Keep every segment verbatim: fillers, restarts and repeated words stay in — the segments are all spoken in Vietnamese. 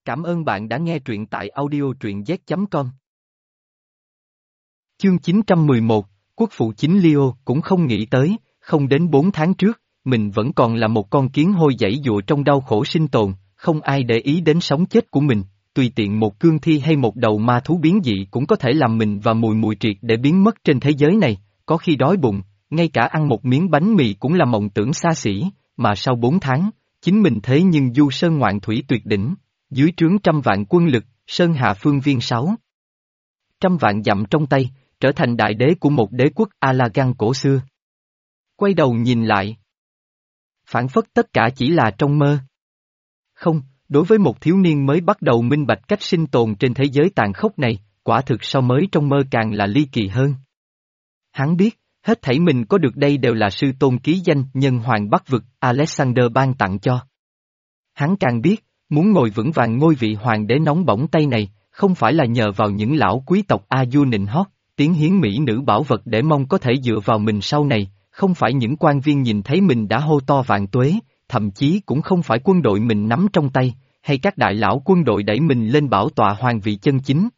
Cảm ơn bạn đã nghe truyện tại audio truyện z chấm com. Chương chín trăm mười một, Quốc phụ chính Leo cũng không nghĩ tới, không đến bốn tháng trước, mình vẫn còn là một con kiến hôi giãy giụa trong đau khổ sinh tồn, không ai để ý đến sống chết của mình, tùy tiện một cương thi hay một đầu ma thú biến dị cũng có thể làm mình và mùi mùi triệt để biến mất trên thế giới này, có khi đói bụng, ngay cả ăn một miếng bánh mì cũng là mộng tưởng xa xỉ, mà sau bốn tháng, chính mình thế nhưng du sơn ngoạn thủy tuyệt đỉnh. Dưới trướng trăm vạn quân lực, Sơn Hạ phương viên sáu. Trăm vạn dặm trong tay, trở thành đại đế của một đế quốc Alagan cổ xưa. Quay đầu nhìn lại. Phản phất tất cả chỉ là trong mơ. Không, đối với một thiếu niên mới bắt đầu minh bạch cách sinh tồn trên thế giới tàn khốc này, quả thực so mới trong mơ càng là ly kỳ hơn. Hắn biết, hết thảy mình có được đây đều là sư tôn ký danh nhân hoàng Bắc vực Alexander ban tặng cho. Hắn càng biết, muốn ngồi vững vàng ngôi vị hoàng đế nóng bỏng tay này, không phải là nhờ vào những lão quý tộc A Du nịnh hót, tiếng hiến mỹ nữ bảo vật để mong có thể dựa vào mình sau này, không phải những quan viên nhìn thấy mình đã hô to vạn tuế, thậm chí cũng không phải quân đội mình nắm trong tay, hay các đại lão quân đội đẩy mình lên bảo tọa hoàng vị chân chính.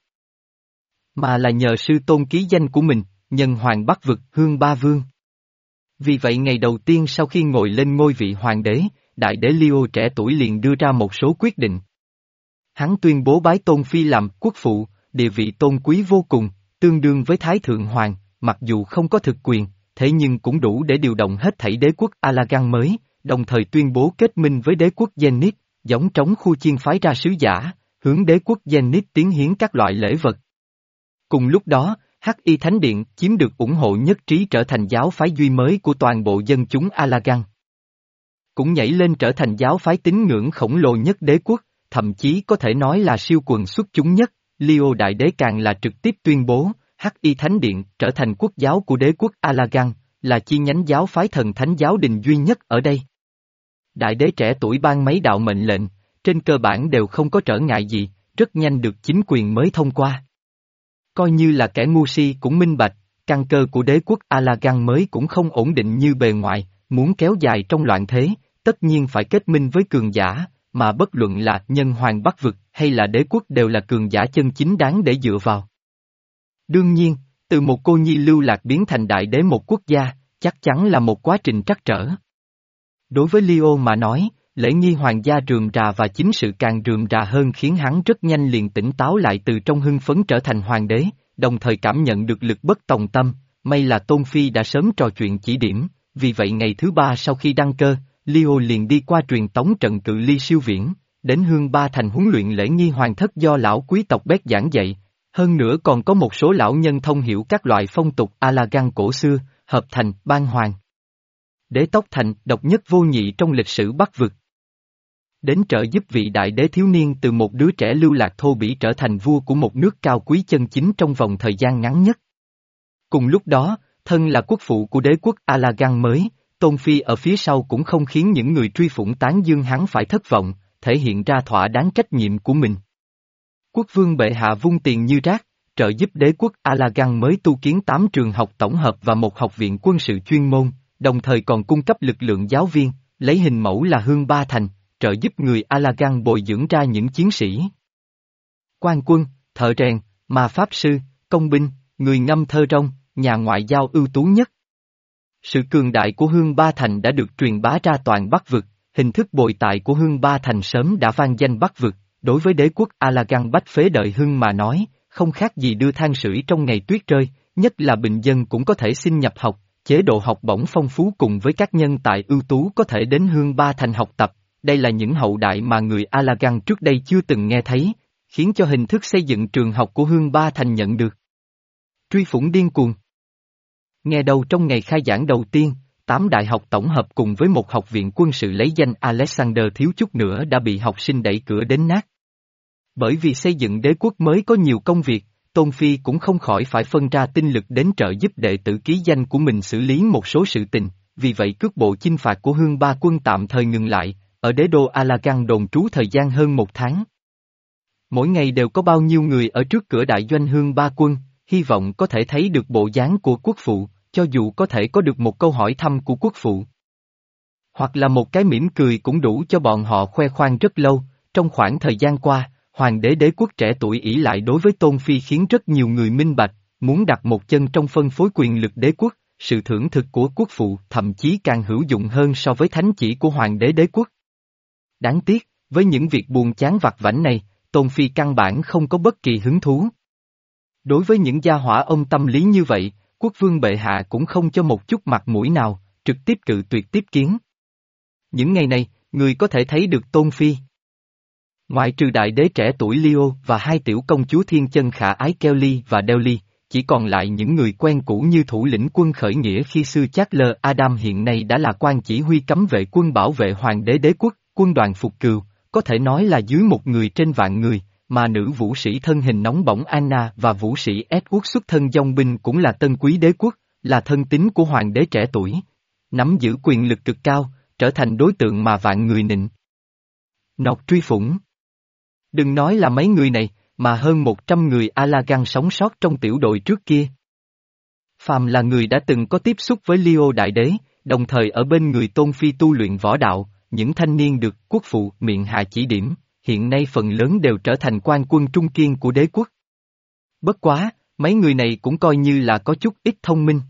Mà là nhờ sư tôn ký danh của mình, nhân hoàng Bắc vực Hương Ba Vương. Vì vậy ngày đầu tiên sau khi ngồi lên ngôi vị hoàng đế, đại đế Leo trẻ tuổi liền đưa ra một số quyết định. Hắn tuyên bố bái Tôn Phi làm quốc phụ, địa vị tôn quý vô cùng, tương đương với Thái Thượng Hoàng, mặc dù không có thực quyền, thế nhưng cũng đủ để điều động hết thảy đế quốc Alagan mới, đồng thời tuyên bố kết minh với đế quốc Zenith, giống trống khu chiên phái ra sứ giả, hướng đế quốc Zenith tiến hiến các loại lễ vật. Cùng lúc đó, Hắc Y Thánh Điện chiếm được ủng hộ nhất trí trở thành giáo phái duy mới của toàn bộ dân chúng Alagan. Cũng nhảy lên trở thành giáo phái tín ngưỡng khổng lồ nhất đế quốc, thậm chí có thể nói là siêu quần xuất chúng nhất, Leo Đại Đế càng là trực tiếp tuyên bố, Hắc Y Thánh Điện trở thành quốc giáo của đế quốc Alagan, là chi nhánh giáo phái thần thánh giáo đình duy nhất ở đây. Đại Đế trẻ tuổi ban mấy đạo mệnh lệnh, trên cơ bản đều không có trở ngại gì, rất nhanh được chính quyền mới thông qua. Coi như là kẻ ngu si cũng minh bạch, căn cơ của đế quốc Alagan mới cũng không ổn định như bề ngoài, muốn kéo dài trong loạn thế, tất nhiên phải kết minh với cường giả, mà bất luận là nhân hoàng Bắc vực hay là đế quốc đều là cường giả chân chính đáng để dựa vào. Đương nhiên, từ một cô nhi lưu lạc biến thành đại đế một quốc gia, chắc chắn là một quá trình trắc trở. Đối với Leo mà nói, lễ nghi hoàng gia rườm rà và chính sự càng rườm rà hơn khiến hắn rất nhanh liền tỉnh táo lại từ trong hưng phấn trở thành hoàng đế, đồng thời cảm nhận được lực bất tòng tâm, may là Tôn Phi đã sớm trò chuyện chỉ điểm, vì vậy ngày thứ ba sau khi đăng cơ, Leo liền đi qua truyền tống trận cự ly siêu viễn, đến Hương Ba Thành huấn luyện lễ nghi hoàng thất do lão quý tộc Bét giảng dạy, hơn nữa còn có một số lão nhân thông hiểu các loại phong tục Alagan cổ xưa, hợp thành ban hoàng. Đế tốc thành độc nhất vô nhị trong lịch sử Bắc vực. Đến trợ giúp vị đại đế thiếu niên từ một đứa trẻ lưu lạc thô bỉ trở thành vua của một nước cao quý chân chính trong vòng thời gian ngắn nhất. Cùng lúc đó, thân là quốc phụ của đế quốc Alagan mới, Tôn Phi ở phía sau cũng không khiến những người truy phủng tán dương hắn phải thất vọng, thể hiện ra thỏa đáng trách nhiệm của mình. Quốc vương bệ hạ vung tiền như rác, trợ giúp đế quốc Alagan mới tu kiến tám trường học tổng hợp và một học viện quân sự chuyên môn, đồng thời còn cung cấp lực lượng giáo viên, lấy hình mẫu là Hương Ba Thành, trợ giúp người Alagan bồi dưỡng ra những chiến sĩ. Quan quân, thợ rèn, ma pháp sư, công binh, người ngâm thơ rong, nhà ngoại giao ưu tú nhất. Sự cường đại của Hương Ba Thành đã được truyền bá ra toàn Bắc vực, hình thức bồi tại của Hương Ba Thành sớm đã vang danh Bắc vực, đối với đế quốc Alagan bách phế đợi Hưng mà nói, không khác gì đưa than sưởi trong ngày tuyết rơi, nhất là bình dân cũng có thể xin nhập học, chế độ học bổng phong phú cùng với các nhân tài ưu tú có thể đến Hương Ba Thành học tập, đây là những hậu đại mà người Alagan trước đây chưa từng nghe thấy, khiến cho hình thức xây dựng trường học của Hương Ba Thành nhận được truy phủng điên cuồng. Nghe đầu trong ngày khai giảng đầu tiên, tám đại học tổng hợp cùng với một học viện quân sự lấy danh Alexander thiếu chút nữa đã bị học sinh đẩy cửa đến nát. Bởi vì xây dựng đế quốc mới có nhiều công việc, Tôn Phi cũng không khỏi phải phân ra tinh lực đến trợ giúp đệ tử ký danh của mình xử lý một số sự tình, vì vậy cước bộ chinh phạt của Hương Ba quân tạm thời ngừng lại, ở đế đô Alagan đồn trú thời gian hơn một tháng. Mỗi ngày đều có bao nhiêu người ở trước cửa đại doanh Hương Ba quân, hy vọng có thể thấy được bộ dáng của quốc phụ, cho dù có thể có được một câu hỏi thăm của quốc phụ. Hoặc là một cái mỉm cười cũng đủ cho bọn họ khoe khoang rất lâu, trong khoảng thời gian qua, hoàng đế đế quốc trẻ tuổi ỷ lại đối với Tôn Phi khiến rất nhiều người minh bạch, muốn đặt một chân trong phân phối quyền lực đế quốc, sự thưởng thực của quốc phụ thậm chí càng hữu dụng hơn so với thánh chỉ của hoàng đế đế quốc. Đáng tiếc, với những việc buồn chán vặt vãnh này, Tôn Phi căn bản không có bất kỳ hứng thú. Đối với những gia hỏa ông tâm lý như vậy, quốc vương bệ hạ cũng không cho một chút mặt mũi nào, trực tiếp cự tuyệt tiếp kiến. Những ngày này, người có thể thấy được Tôn Phi. Ngoại trừ đại đế trẻ tuổi Leo và hai tiểu công chúa thiên chân khả ái Kelly và Delly, chỉ còn lại những người quen cũ như thủ lĩnh quân khởi nghĩa khi xưa Charles Adam hiện nay đã là quan chỉ huy cấm vệ quân bảo vệ hoàng đế đế quốc, quân đoàn phục cừu, có thể nói là dưới một người trên vạn người, mà nữ vũ sĩ thân hình nóng bỏng Anna và vũ sĩ Edward xuất thân dòng binh cũng là tân quý đế quốc, là thân tín của hoàng đế trẻ tuổi. Nắm giữ quyền lực cực cao, trở thành đối tượng mà vạn người nịnh nọt truy phủng. Đừng nói là mấy người này, mà hơn một trăm người Alagan sống sót trong tiểu đội trước kia. Phàm là người đã từng có tiếp xúc với Leo đại đế, đồng thời ở bên người Tôn Phi tu luyện võ đạo, những thanh niên được quốc phụ miệng hạ chỉ điểm, hiện nay phần lớn đều trở thành quan quân trung kiên của đế quốc. Bất quá, mấy người này cũng coi như là có chút ít thông minh.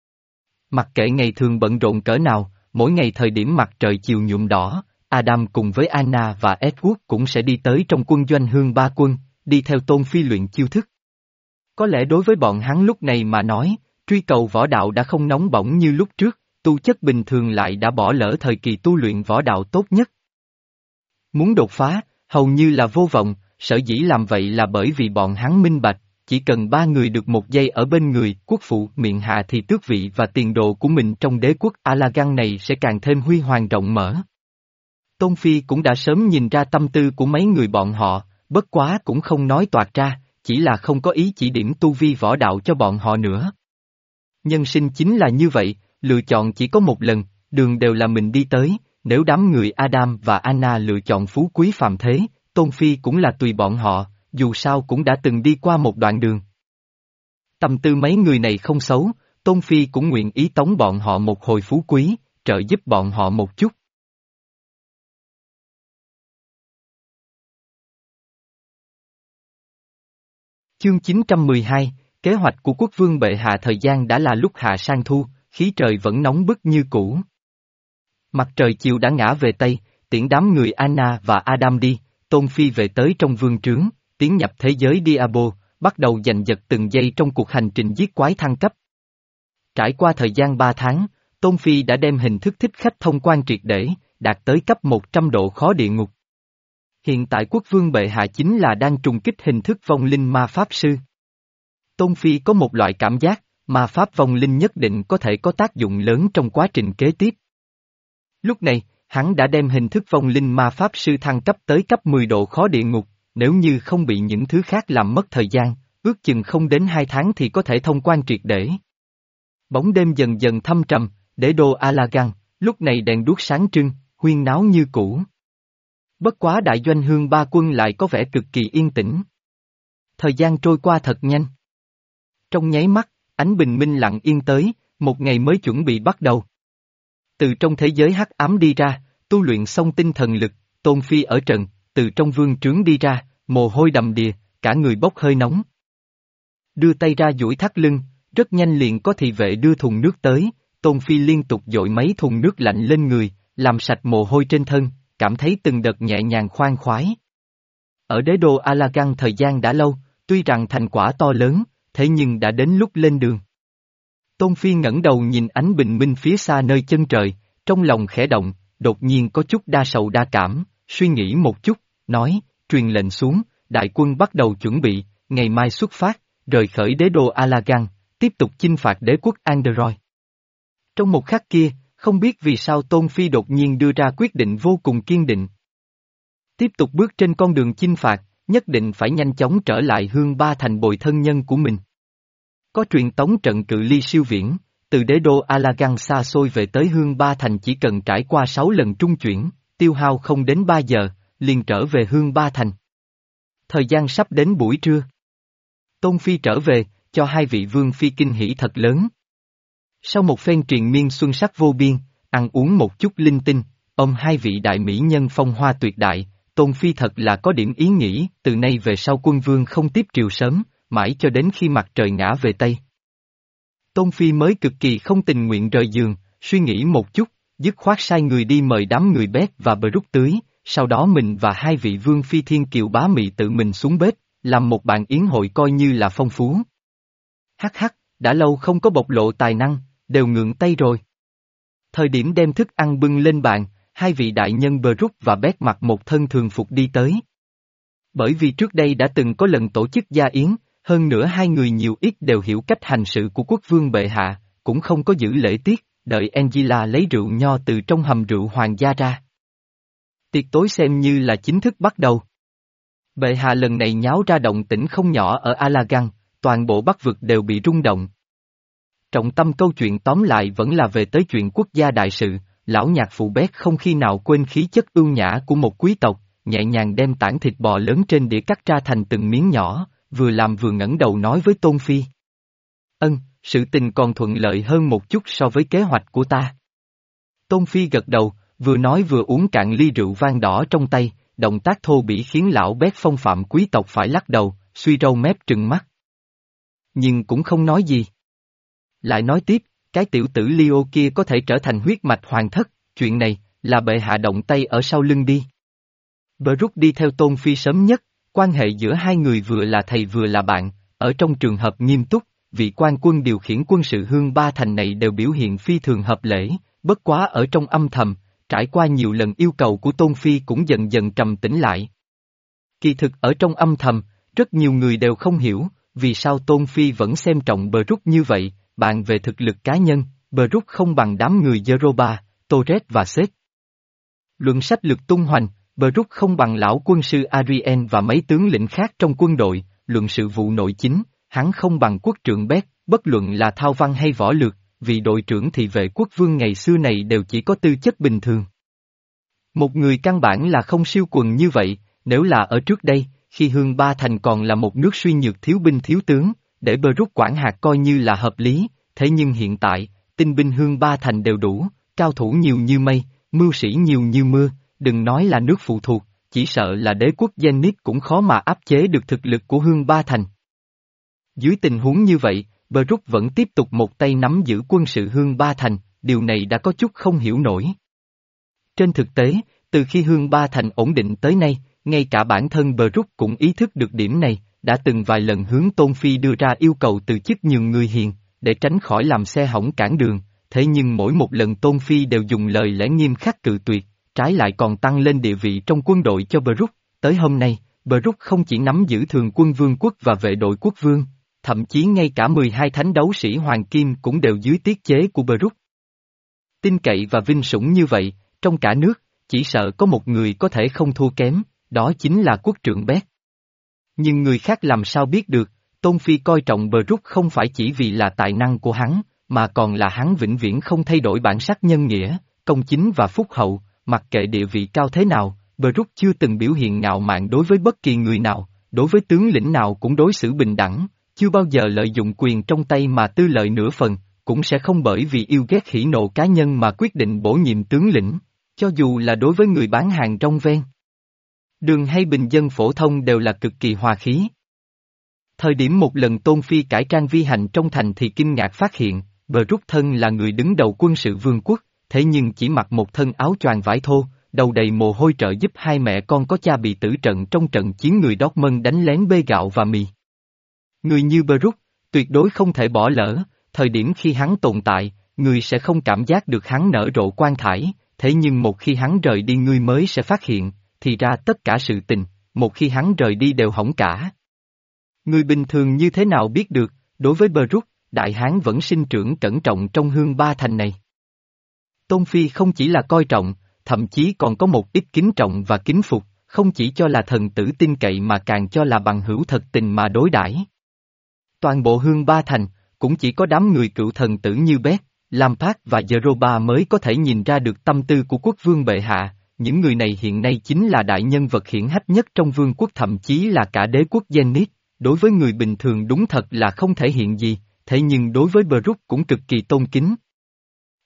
Mặc kệ ngày thường bận rộn cỡ nào, mỗi ngày thời điểm mặt trời chiều nhuộm đỏ, Adam cùng với Anna và Edward cũng sẽ đi tới trong quân doanh hương ba quân, đi theo Tôn Phi luyện chiêu thức. Có lẽ đối với bọn hắn lúc này mà nói, truy cầu võ đạo đã không nóng bỏng như lúc trước, tu chất bình thường lại đã bỏ lỡ thời kỳ tu luyện võ đạo tốt nhất. Muốn đột phá, hầu như là vô vọng, sở dĩ làm vậy là bởi vì bọn hắn minh bạch, chỉ cần ba người được một giây ở bên người quốc phụ miệng hạ thì tước vị và tiền đồ của mình trong đế quốc Alagan này sẽ càng thêm huy hoàng rộng mở. Tôn Phi cũng đã sớm nhìn ra tâm tư của mấy người bọn họ, bất quá cũng không nói toạc ra, chỉ là không có ý chỉ điểm tu vi võ đạo cho bọn họ nữa. Nhân sinh chính là như vậy, lựa chọn chỉ có một lần, đường đều là mình đi tới, nếu đám người Adam và Anna lựa chọn phú quý phàm thế, Tôn Phi cũng là tùy bọn họ, dù sao cũng đã từng đi qua một đoạn đường. Tâm tư mấy người này không xấu, Tôn Phi cũng nguyện ý tống bọn họ một hồi phú quý, trợ giúp bọn họ một chút. Chương chín trăm mười hai, kế hoạch của quốc vương bệ hạ. Thời gian đã là lúc hạ sang thu, khí trời vẫn nóng bức như cũ. Mặt trời chiều đã ngã về Tây, tiễn đám người Anna và Adam đi, Tôn Phi về tới trong vương trướng, tiến nhập thế giới Diabo, bắt đầu giành giật từng giây trong cuộc hành trình giết quái thăng cấp. Trải qua thời gian ba tháng, Tôn Phi đã đem hình thức thích khách thông quan triệt để, đạt tới cấp một trăm độ khó địa ngục. Hiện tại quốc vương bệ hạ chính là đang trùng kích hình thức vong linh ma pháp sư. Tôn Phi có một loại cảm giác, ma pháp vong linh nhất định có thể có tác dụng lớn trong quá trình kế tiếp. Lúc này, hắn đã đem hình thức vong linh ma pháp sư thăng cấp tới cấp mười độ khó địa ngục, nếu như không bị những thứ khác làm mất thời gian, ước chừng không đến hai tháng thì có thể thông quan triệt để. Bóng đêm dần dần thâm trầm, đế đô Alagan, lúc này đèn đuốc sáng trưng, huyên náo như cũ. Bất quá đại doanh hương ba quân lại có vẻ cực kỳ yên tĩnh. Thời gian trôi qua thật nhanh. Trong nháy mắt, ánh bình minh lặng yên tới, một ngày mới chuẩn bị bắt đầu. Từ trong thế giới hắc ám đi ra, tu luyện xong tinh thần lực, Tôn Phi ở trần, từ trong vương trướng đi ra, mồ hôi đầm đìa, cả người bốc hơi nóng. Đưa tay ra duỗi thắt lưng, rất nhanh liền có thị vệ đưa thùng nước tới, Tôn Phi liên tục dội mấy thùng nước lạnh lên người, làm sạch mồ hôi trên thân, cảm thấy từng đợt nhẹ nhàng khoan khoái. Ở đế đô Alagan thời gian đã lâu, tuy rằng thành quả to lớn, thế nhưng đã đến lúc lên đường. Tôn Phi ngẩng đầu nhìn ánh bình minh phía xa nơi chân trời, trong lòng khẽ động, đột nhiên có chút đa sầu đa cảm, suy nghĩ một chút, nói, truyền lệnh xuống, đại quân bắt đầu chuẩn bị, ngày mai xuất phát, rời khởi đế đô Alagan, tiếp tục chinh phạt đế quốc Android. Trong một khắc kia, không biết vì sao Tôn Phi đột nhiên đưa ra quyết định vô cùng kiên định. Tiếp tục bước trên con đường chinh phạt, nhất định phải nhanh chóng trở lại hương ba thành bồi thân nhân của mình. Có truyền tống trận cự ly siêu viễn, từ đế đô Alagan xa xôi về tới hương ba thành chỉ cần trải qua sáu lần trung chuyển, tiêu hao không đến ba giờ, liền trở về hương ba thành. Thời gian sắp đến buổi trưa. Tôn Phi trở về, cho hai vị vương phi kinh hỉ thật lớn. Sau một phen triền miên xuân sắc vô biên, ăn uống một chút linh tinh, ôm hai vị đại mỹ nhân phong hoa tuyệt đại, Tôn Phi thật là có điểm ý nghĩ, từ nay về sau quân vương không tiếp triều sớm, mãi cho đến khi mặt trời ngã về Tây. Tôn Phi mới cực kỳ không tình nguyện rời giường, suy nghĩ một chút, dứt khoát sai người đi mời đám người Bét và Brook tưới, sau đó mình và hai vị vương phi thiên kiều bá mị tự mình xuống bếp, làm một bàn yến hội coi như là phong phú. Hắc hắc, đã lâu không có bộc lộ tài năng, đều ngượng tay rồi. Thời điểm đem thức ăn bưng lên bàn, hai vị đại nhân Brook và Bét mặc một thân thường phục đi tới. Bởi vì trước đây đã từng có lần tổ chức gia yến, hơn nữa hai người nhiều ít đều hiểu cách hành sự của quốc vương bệ hạ, cũng không có giữ lễ tiết, đợi Angela lấy rượu nho từ trong hầm rượu hoàng gia ra. Tiệc tối xem như là chính thức bắt đầu. Bệ hạ lần này nháo ra động tĩnh không nhỏ ở Alagan, toàn bộ Bắc vực đều bị rung động. Trọng tâm câu chuyện tóm lại vẫn là về tới chuyện quốc gia đại sự, lão nhạc phụ Bét không khi nào quên khí chất ưu nhã của một quý tộc, nhẹ nhàng đem tảng thịt bò lớn trên đĩa cắt ra thành từng miếng nhỏ, vừa làm vừa ngẩng đầu nói với Tôn Phi. Ân, sự tình còn thuận lợi hơn một chút so với kế hoạch của ta. Tôn Phi gật đầu, vừa nói vừa uống cạn ly rượu vang đỏ trong tay, động tác thô bỉ khiến lão Bét phong phạm quý tộc phải lắc đầu, suy râu mép trừng mắt. Nhưng cũng không nói gì. Lại nói tiếp, cái tiểu tử Leo kia có thể trở thành huyết mạch hoàng thất, chuyện này, là bệ hạ động tay ở sau lưng đi. Brook đi theo Tôn Phi sớm nhất, quan hệ giữa hai người vừa là thầy vừa là bạn, ở trong trường hợp nghiêm túc, vị quan quân điều khiển quân sự hương ba thành này đều biểu hiện phi thường hợp lễ, bất quá ở trong âm thầm, trải qua nhiều lần yêu cầu của Tôn Phi cũng dần dần trầm tĩnh lại. Kỳ thực ở trong âm thầm, rất nhiều người đều không hiểu, vì sao Tôn Phi vẫn xem trọng Brook như vậy, bạn về thực lực cá nhân, Brook không bằng đám người Yoruba, Torres và Seth. Luận sách lược tung hoành, Brook không bằng lão quân sư Ariel và mấy tướng lĩnh khác trong quân đội, luận sự vụ nội chính, hắn không bằng quốc trưởng Bét, bất luận là thao văn hay võ lược, vì đội trưởng thì vệ quốc vương ngày xưa này đều chỉ có tư chất bình thường. Một người căn bản là không siêu quần như vậy, nếu là ở trước đây, khi Hương Ba Thành còn là một nước suy nhược thiếu binh thiếu tướng, để Brook quản hạt coi như là hợp lý, thế nhưng hiện tại, tinh binh Hương Ba Thành đều đủ, cao thủ nhiều như mây, mưu sĩ nhiều như mưa, đừng nói là nước phụ thuộc, chỉ sợ là đế quốc Zenith cũng khó mà áp chế được thực lực của Hương Ba Thành. Dưới tình huống như vậy, Brook vẫn tiếp tục một tay nắm giữ quân sự Hương Ba Thành, điều này đã có chút không hiểu nổi. Trên thực tế, từ khi Hương Ba Thành ổn định tới nay, ngay cả bản thân Brook cũng ý thức được điểm này, đã từng vài lần hướng Tôn Phi đưa ra yêu cầu từ chức nhường người hiền, để tránh khỏi làm xe hỏng cản đường, thế nhưng mỗi một lần Tôn Phi đều dùng lời lẽ nghiêm khắc cự tuyệt, trái lại còn tăng lên địa vị trong quân đội cho Brook. Tới hôm nay, Brook không chỉ nắm giữ thường quân vương quốc và vệ đội quốc vương, thậm chí ngay cả mười hai thánh đấu sĩ Hoàng Kim cũng đều dưới tiết chế của Brook. Tin cậy và vinh sủng như vậy, trong cả nước, chỉ sợ có một người có thể không thua kém, đó chính là quốc trưởng Bét. Nhưng người khác làm sao biết được, Tôn Phi coi trọng Brook không phải chỉ vì là tài năng của hắn, mà còn là hắn vĩnh viễn không thay đổi bản sắc nhân nghĩa, công chính và phúc hậu, mặc kệ địa vị cao thế nào, Brook chưa từng biểu hiện ngạo mạn đối với bất kỳ người nào, đối với tướng lĩnh nào cũng đối xử bình đẳng, chưa bao giờ lợi dụng quyền trong tay mà tư lợi nửa phần, cũng sẽ không bởi vì yêu ghét hỉ nộ cá nhân mà quyết định bổ nhiệm tướng lĩnh, cho dù là đối với người bán hàng rong ven đường hay bình dân phổ thông đều là cực kỳ hòa khí. Thời điểm một lần Tôn Phi cải trang vi hành trong thành thì kinh ngạc phát hiện, Brook thân là người đứng đầu quân sự vương quốc, thế nhưng chỉ mặc một thân áo choàng vải thô, đầu đầy mồ hôi trợ giúp hai mẹ con có cha bị tử trận trong trận chiến người Dortmund đánh lén bê gạo và mì. Người như Brook, tuyệt đối không thể bỏ lỡ, thời điểm khi hắn tồn tại, người sẽ không cảm giác được hắn nở rộ quan thải, thế nhưng một khi hắn rời đi người mới sẽ phát hiện, thì ra tất cả sự tình, một khi hắn rời đi đều hỏng cả. Người bình thường như thế nào biết được, đối với Brook, đại hán vẫn sinh trưởng cẩn trọng trong Hương Ba Thành này. Tôn Phi không chỉ là coi trọng, thậm chí còn có một ít kính trọng và kính phục, không chỉ cho là thần tử tin cậy mà càng cho là bằng hữu thật tình mà đối đãi. Toàn bộ Hương Ba Thành, cũng chỉ có đám người cựu thần tử như Bét, Lampard và Yoruba mới có thể nhìn ra được tâm tư của quốc vương bệ hạ, những người này hiện nay chính là đại nhân vật hiển hách nhất trong vương quốc thậm chí là cả đế quốc Zenith, đối với người bình thường đúng thật là không thể hiện gì, thế nhưng đối với Brook cũng cực kỳ tôn kính.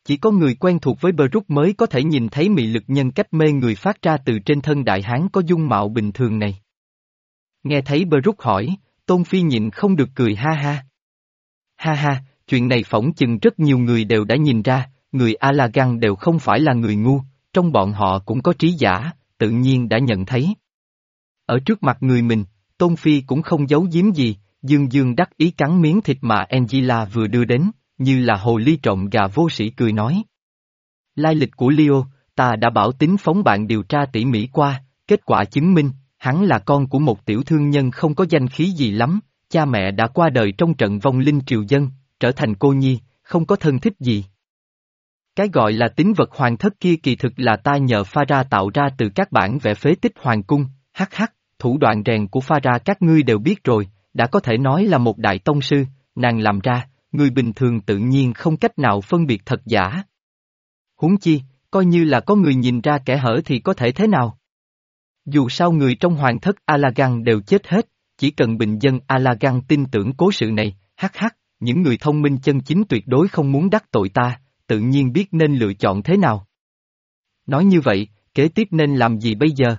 chỉ có người quen thuộc với Brook mới có thể nhìn thấy mị lực nhân cách mê người phát ra từ trên thân đại hán có dung mạo bình thường này. Nghe thấy Brook hỏi, Tôn Phi nhịn không được cười ha ha. Ha ha, chuyện này phỏng chừng rất nhiều người đều đã nhìn ra, người Alagan đều không phải là người ngu, trong bọn họ cũng có trí giả, tự nhiên đã nhận thấy. Ở trước mặt người mình, Tôn Phi cũng không giấu giếm gì, dương dương đắc ý cắn miếng thịt mà Angela vừa đưa đến, như là hồ ly trộm gà vô sĩ cười nói. Lai lịch của Leo, ta đã bảo tín phóng bạn điều tra tỉ mỉ qua, kết quả chứng minh, hắn là con của một tiểu thương nhân không có danh khí gì lắm, cha mẹ đã qua đời trong trận vong linh triều dân, trở thành cô nhi, không có thân thích gì. Cái gọi là tín vật hoàng thất kia kỳ thực là ta nhờ pha ra tạo ra từ các bản vẽ phế tích hoàng cung, hắc hắc, thủ đoạn rèn của pha ra các ngươi đều biết rồi, đã có thể nói là một đại tông sư, nàng làm ra, người bình thường tự nhiên không cách nào phân biệt thật giả. Huống chi, coi như là có người nhìn ra kẻ hở thì có thể thế nào? Dù sao người trong hoàng thất Alagan đều chết hết, chỉ cần bình dân Alagan tin tưởng cố sự này, hắc hắc, những người thông minh chân chính tuyệt đối không muốn đắc tội ta, tự nhiên biết nên lựa chọn thế nào. Nói như vậy, kế tiếp nên làm gì bây giờ?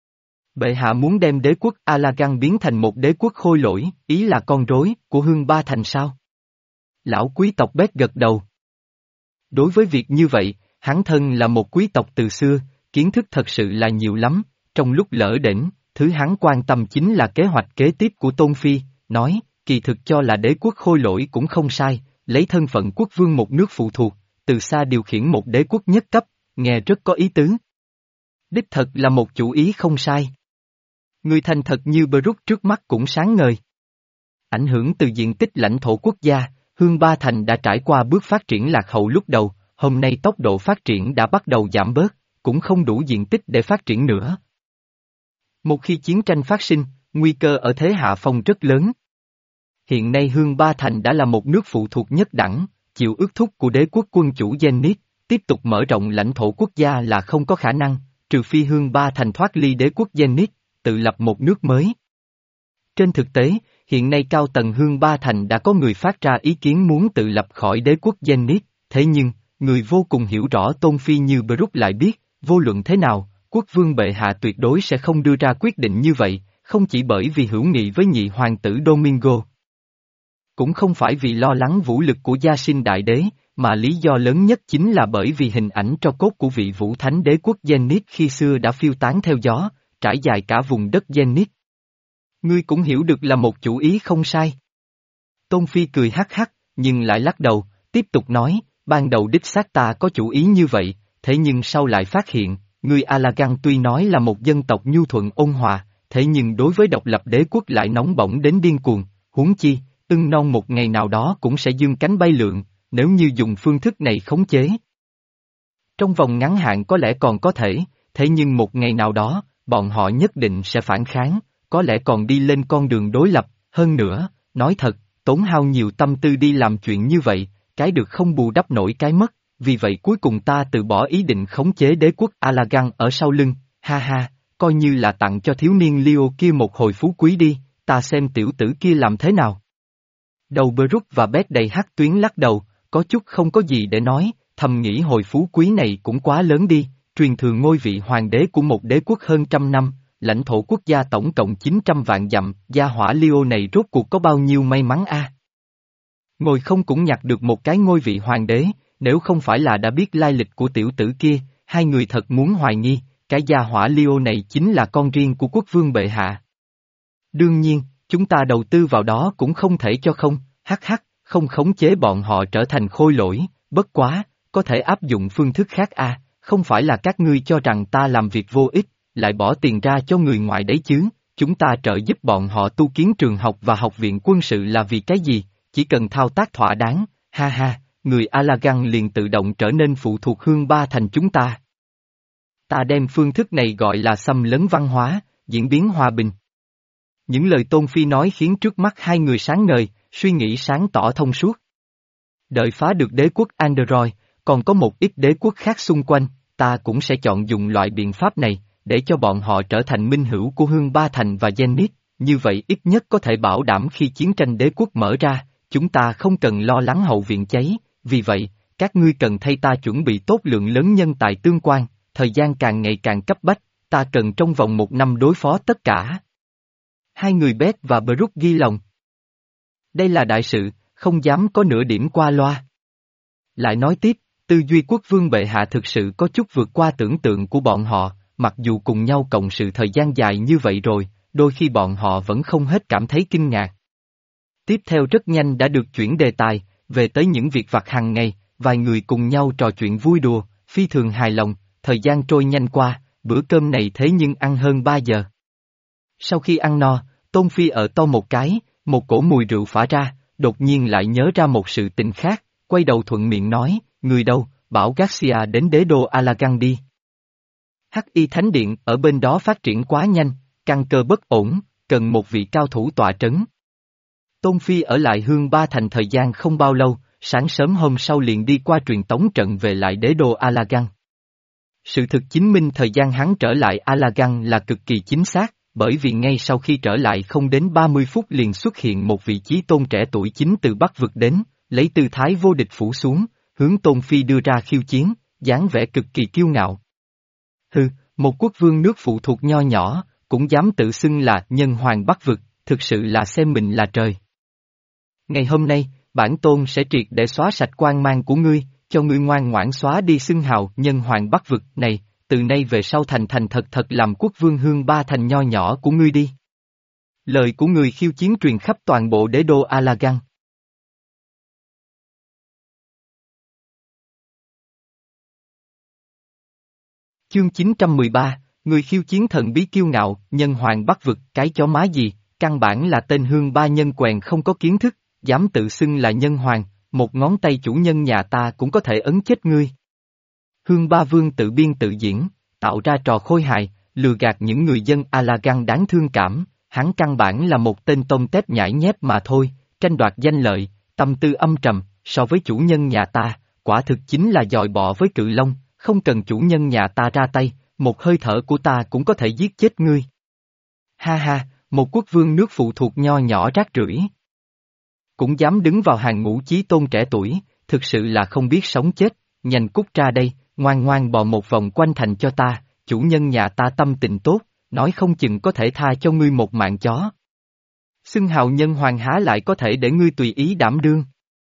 Bệ hạ muốn đem đế quốc Alagan biến thành một đế quốc khôi lỗi, ý là con rối của Hương Ba Thành sao? Lão quý tộc Bét gật đầu. Đối với việc như vậy, hắn thân là một quý tộc từ xưa, kiến thức thật sự là nhiều lắm, trong lúc lỡ đễnh, thứ hắn quan tâm chính là kế hoạch kế tiếp của Tôn Phi, nói, kỳ thực cho là đế quốc khôi lỗi cũng không sai, lấy thân phận quốc vương một nước phụ thuộc, từ xa điều khiển một đế quốc nhất cấp, nghe rất có ý tứ. Đích thật là một chủ ý không sai. Người thành thật như Brook trước mắt cũng sáng ngời. Ảnh hưởng từ diện tích lãnh thổ quốc gia, Hương Ba Thành đã trải qua bước phát triển lạc hậu lúc đầu, hôm nay tốc độ phát triển đã bắt đầu giảm bớt, cũng không đủ diện tích để phát triển nữa. Một khi chiến tranh phát sinh, nguy cơ ở thế hạ phong rất lớn. Hiện nay Hương Ba Thành đã là một nước phụ thuộc nhất đẳng, chịu ước thúc của đế quốc quân chủ Zenith, tiếp tục mở rộng lãnh thổ quốc gia là không có khả năng, trừ phi Hương Ba Thành thoát ly đế quốc Zenith, tự lập một nước mới. Trên thực tế, hiện nay cao tầng Hương Ba Thành đã có người phát ra ý kiến muốn tự lập khỏi đế quốc Zenith, thế nhưng, người vô cùng hiểu rõ Tôn Phi như Brook lại biết, vô luận thế nào, quốc vương bệ hạ tuyệt đối sẽ không đưa ra quyết định như vậy, không chỉ bởi vì hữu nghị với nhị hoàng tử Domingo. Cũng không phải vì lo lắng vũ lực của gia sinh đại đế, mà lý do lớn nhất chính là bởi vì hình ảnh tro cốt của vị vũ thánh đế quốc Zenith khi xưa đã phiêu tán theo gió, trải dài cả vùng đất Zenith. Ngươi cũng hiểu được là một chủ ý không sai. Tôn Phi cười hắc hắc, nhưng lại lắc đầu, tiếp tục nói, ban đầu đích xác ta có chủ ý như vậy, thế nhưng sau lại phát hiện, người Alagan tuy nói là một dân tộc nhu thuận ôn hòa, thế nhưng đối với độc lập đế quốc lại nóng bỏng đến điên cuồng, huống chi, ưng non một ngày nào đó cũng sẽ dương cánh bay lượn, nếu như dùng phương thức này khống chế. Trong vòng ngắn hạn có lẽ còn có thể, thế nhưng một ngày nào đó, bọn họ nhất định sẽ phản kháng, có lẽ còn đi lên con đường đối lập, hơn nữa, nói thật, tốn hao nhiều tâm tư đi làm chuyện như vậy, cái được không bù đắp nổi cái mất, vì vậy cuối cùng ta từ bỏ ý định khống chế đế quốc Alagan ở sau lưng, ha ha, coi như là tặng cho thiếu niên Leo kia một hồi phú quý đi, ta xem tiểu tử kia làm thế nào. Đầu Brook và Bét đầy hắc tuyến lắc đầu, có chút không có gì để nói, thầm nghĩ hồi phú quý này cũng quá lớn đi, truyền thừa ngôi vị hoàng đế của một đế quốc hơn trăm năm, lãnh thổ quốc gia tổng cộng chín trăm vạn dặm, gia hỏa Leo này rốt cuộc có bao nhiêu may mắn a? Ngồi không cũng nhặt được một cái ngôi vị hoàng đế, nếu không phải là đã biết lai lịch của tiểu tử kia, hai người thật muốn hoài nghi, cái gia hỏa Leo này chính là con riêng của quốc vương bệ hạ. Đương nhiên, chúng ta đầu tư vào đó cũng không thể cho không, hắc hắc, không khống chế bọn họ trở thành khôi lỗi, bất quá, có thể áp dụng phương thức khác a, không phải là các ngươi cho rằng ta làm việc vô ích, lại bỏ tiền ra cho người ngoài đấy chứ, chúng ta trợ giúp bọn họ tu kiến trường học và học viện quân sự là vì cái gì, chỉ cần thao tác thỏa đáng, ha ha, người Alagan liền tự động trở nên phụ thuộc Hương Ba Thành chúng ta. Ta đem phương thức này gọi là xâm lấn văn hóa, diễn biến hòa bình. Những lời Tôn Phi nói khiến trước mắt hai người sáng ngời, suy nghĩ sáng tỏ thông suốt. Đợi phá được đế quốc Android, còn có một ít đế quốc khác xung quanh, ta cũng sẽ chọn dùng loại biện pháp này, để cho bọn họ trở thành minh hữu của Hương Ba Thành và Zenith, như vậy ít nhất có thể bảo đảm khi chiến tranh đế quốc mở ra, chúng ta không cần lo lắng hậu viện cháy, vì vậy, các ngươi cần thay ta chuẩn bị tốt lượng lớn nhân tài tương quan, thời gian càng ngày càng cấp bách, ta cần trong vòng một năm đối phó tất cả. Hai người Beth và Brook ghi lòng. Đây là đại sự, không dám có nửa điểm qua loa. Lại nói tiếp, tư duy quốc vương bệ hạ thực sự có chút vượt qua tưởng tượng của bọn họ, mặc dù cùng nhau cộng sự thời gian dài như vậy rồi, đôi khi bọn họ vẫn không hết cảm thấy kinh ngạc. Tiếp theo rất nhanh đã được chuyển đề tài, về tới những việc vặt hàng ngày, vài người cùng nhau trò chuyện vui đùa, phi thường hài lòng, thời gian trôi nhanh qua, bữa cơm này thế nhưng ăn hơn ba giờ. Sau khi ăn no, Tôn Phi ở to một cái, một cổ mùi rượu phả ra, đột nhiên lại nhớ ra một sự tình khác, quay đầu thuận miệng nói, người đâu, bảo Garcia đến đế đô Alagan đi. Hắc Y Thánh Điện ở bên đó phát triển quá nhanh, căn cơ bất ổn, cần một vị cao thủ tọa trấn. Tôn Phi ở lại Hương Ba Thành thời gian không bao lâu, sáng sớm hôm sau liền đi qua truyền tống trận về lại đế đô Alagan. Sự thực chứng minh thời gian hắn trở lại Alagan là cực kỳ chính xác, bởi vì ngay sau khi trở lại không đến ba mươi phút liền xuất hiện một vị chí tôn trẻ tuổi chính từ Bắc vực đến, lấy tư thái vô địch phủ xuống, hướng Tôn Phi đưa ra khiêu chiến, dáng vẻ cực kỳ kiêu ngạo. Hừ, một quốc vương nước phụ thuộc nho nhỏ, cũng dám tự xưng là nhân hoàng Bắc vực, thực sự là xem mình là trời. Ngày hôm nay, bản tôn sẽ triệt để xóa sạch quan mang của ngươi, cho ngươi ngoan ngoãn xóa đi xưng hào nhân hoàng Bắc vực này, từ nay về sau thành thành thật thật làm quốc vương Hương Ba Thành nho nhỏ của ngươi đi. Lời của người khiêu chiến truyền khắp toàn bộ đế đô Alagan. Chương chín trăm mười ba, người khiêu chiến thần bí kiêu ngạo, nhân hoàng Bắc vực, cái chó má gì, căn bản là tên Hương Ba nhân quèn không có kiến thức, dám tự xưng là nhân hoàng, một ngón tay chủ nhân nhà ta cũng có thể ấn chết ngươi. Hương Ba Vương tự biên tự diễn, tạo ra trò khôi hài, lừa gạt những người dân Alagan đáng thương cảm, hắn căn bản là một tên tôm tép nhãi nhép mà thôi, tranh đoạt danh lợi, tâm tư âm trầm, so với chủ nhân nhà ta, quả thực chính là dòi bọ với cự long, không cần chủ nhân nhà ta ra tay, một hơi thở của ta cũng có thể giết chết ngươi. Ha ha, một quốc vương nước phụ thuộc nho nhỏ rác rưởi. Cũng dám đứng vào hàng ngũ chí tôn trẻ tuổi, thực sự là không biết sống chết, nhanh cút ra đây, ngoan ngoan bò một vòng quanh thành cho ta, chủ nhân nhà ta tâm tình tốt, nói không chừng có thể tha cho ngươi một mạng chó. Xưng hào nhân hoàng há lại có thể để ngươi tùy ý đảm đương.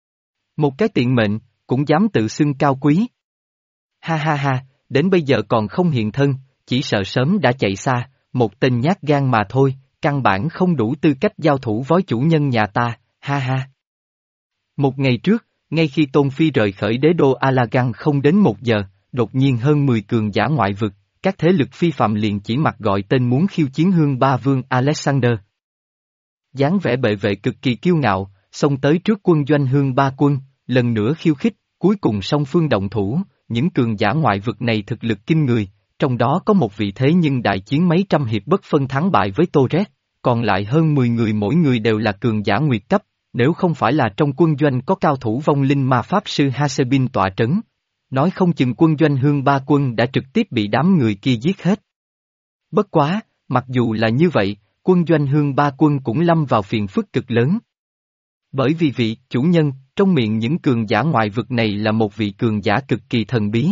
Một cái tiện mệnh, cũng dám tự xưng cao quý. Ha ha ha, đến bây giờ còn không hiện thân, chỉ sợ sớm đã chạy xa, một tên nhát gan mà thôi, căn bản không đủ tư cách giao thủ với chủ nhân nhà ta, ha ha. Một ngày trước, ngay khi Tôn Phi rời khởi đế đô Alagan không đến một giờ, đột nhiên hơn mười cường giả ngoại vực, các thế lực phi phạm liền chỉ mặt gọi tên muốn khiêu chiến Hương Ba Vương Alexander. dáng vẻ bệ vệ cực kỳ kiêu ngạo, xông tới trước quân doanh Hương Ba quân, lần nữa khiêu khích, cuối cùng song phương động thủ, những cường giả ngoại vực này thực lực kinh người, trong đó có một vị thế nhưng đại chiến mấy trăm hiệp bất phân thắng bại với Tô Rét, còn lại hơn mười người mỗi người đều là cường giả nguyệt cấp, nếu không phải là trong quân doanh có cao thủ vong linh ma pháp sư Hasebin tọa trấn. Nói không chừng quân doanh Hương Ba quân đã trực tiếp bị đám người kia giết hết. Bất quá, mặc dù là như vậy, quân doanh Hương Ba quân cũng lâm vào phiền phức cực lớn. Bởi vì vị chủ nhân, trong miệng những cường giả ngoại vực này là một vị cường giả cực kỳ thần bí.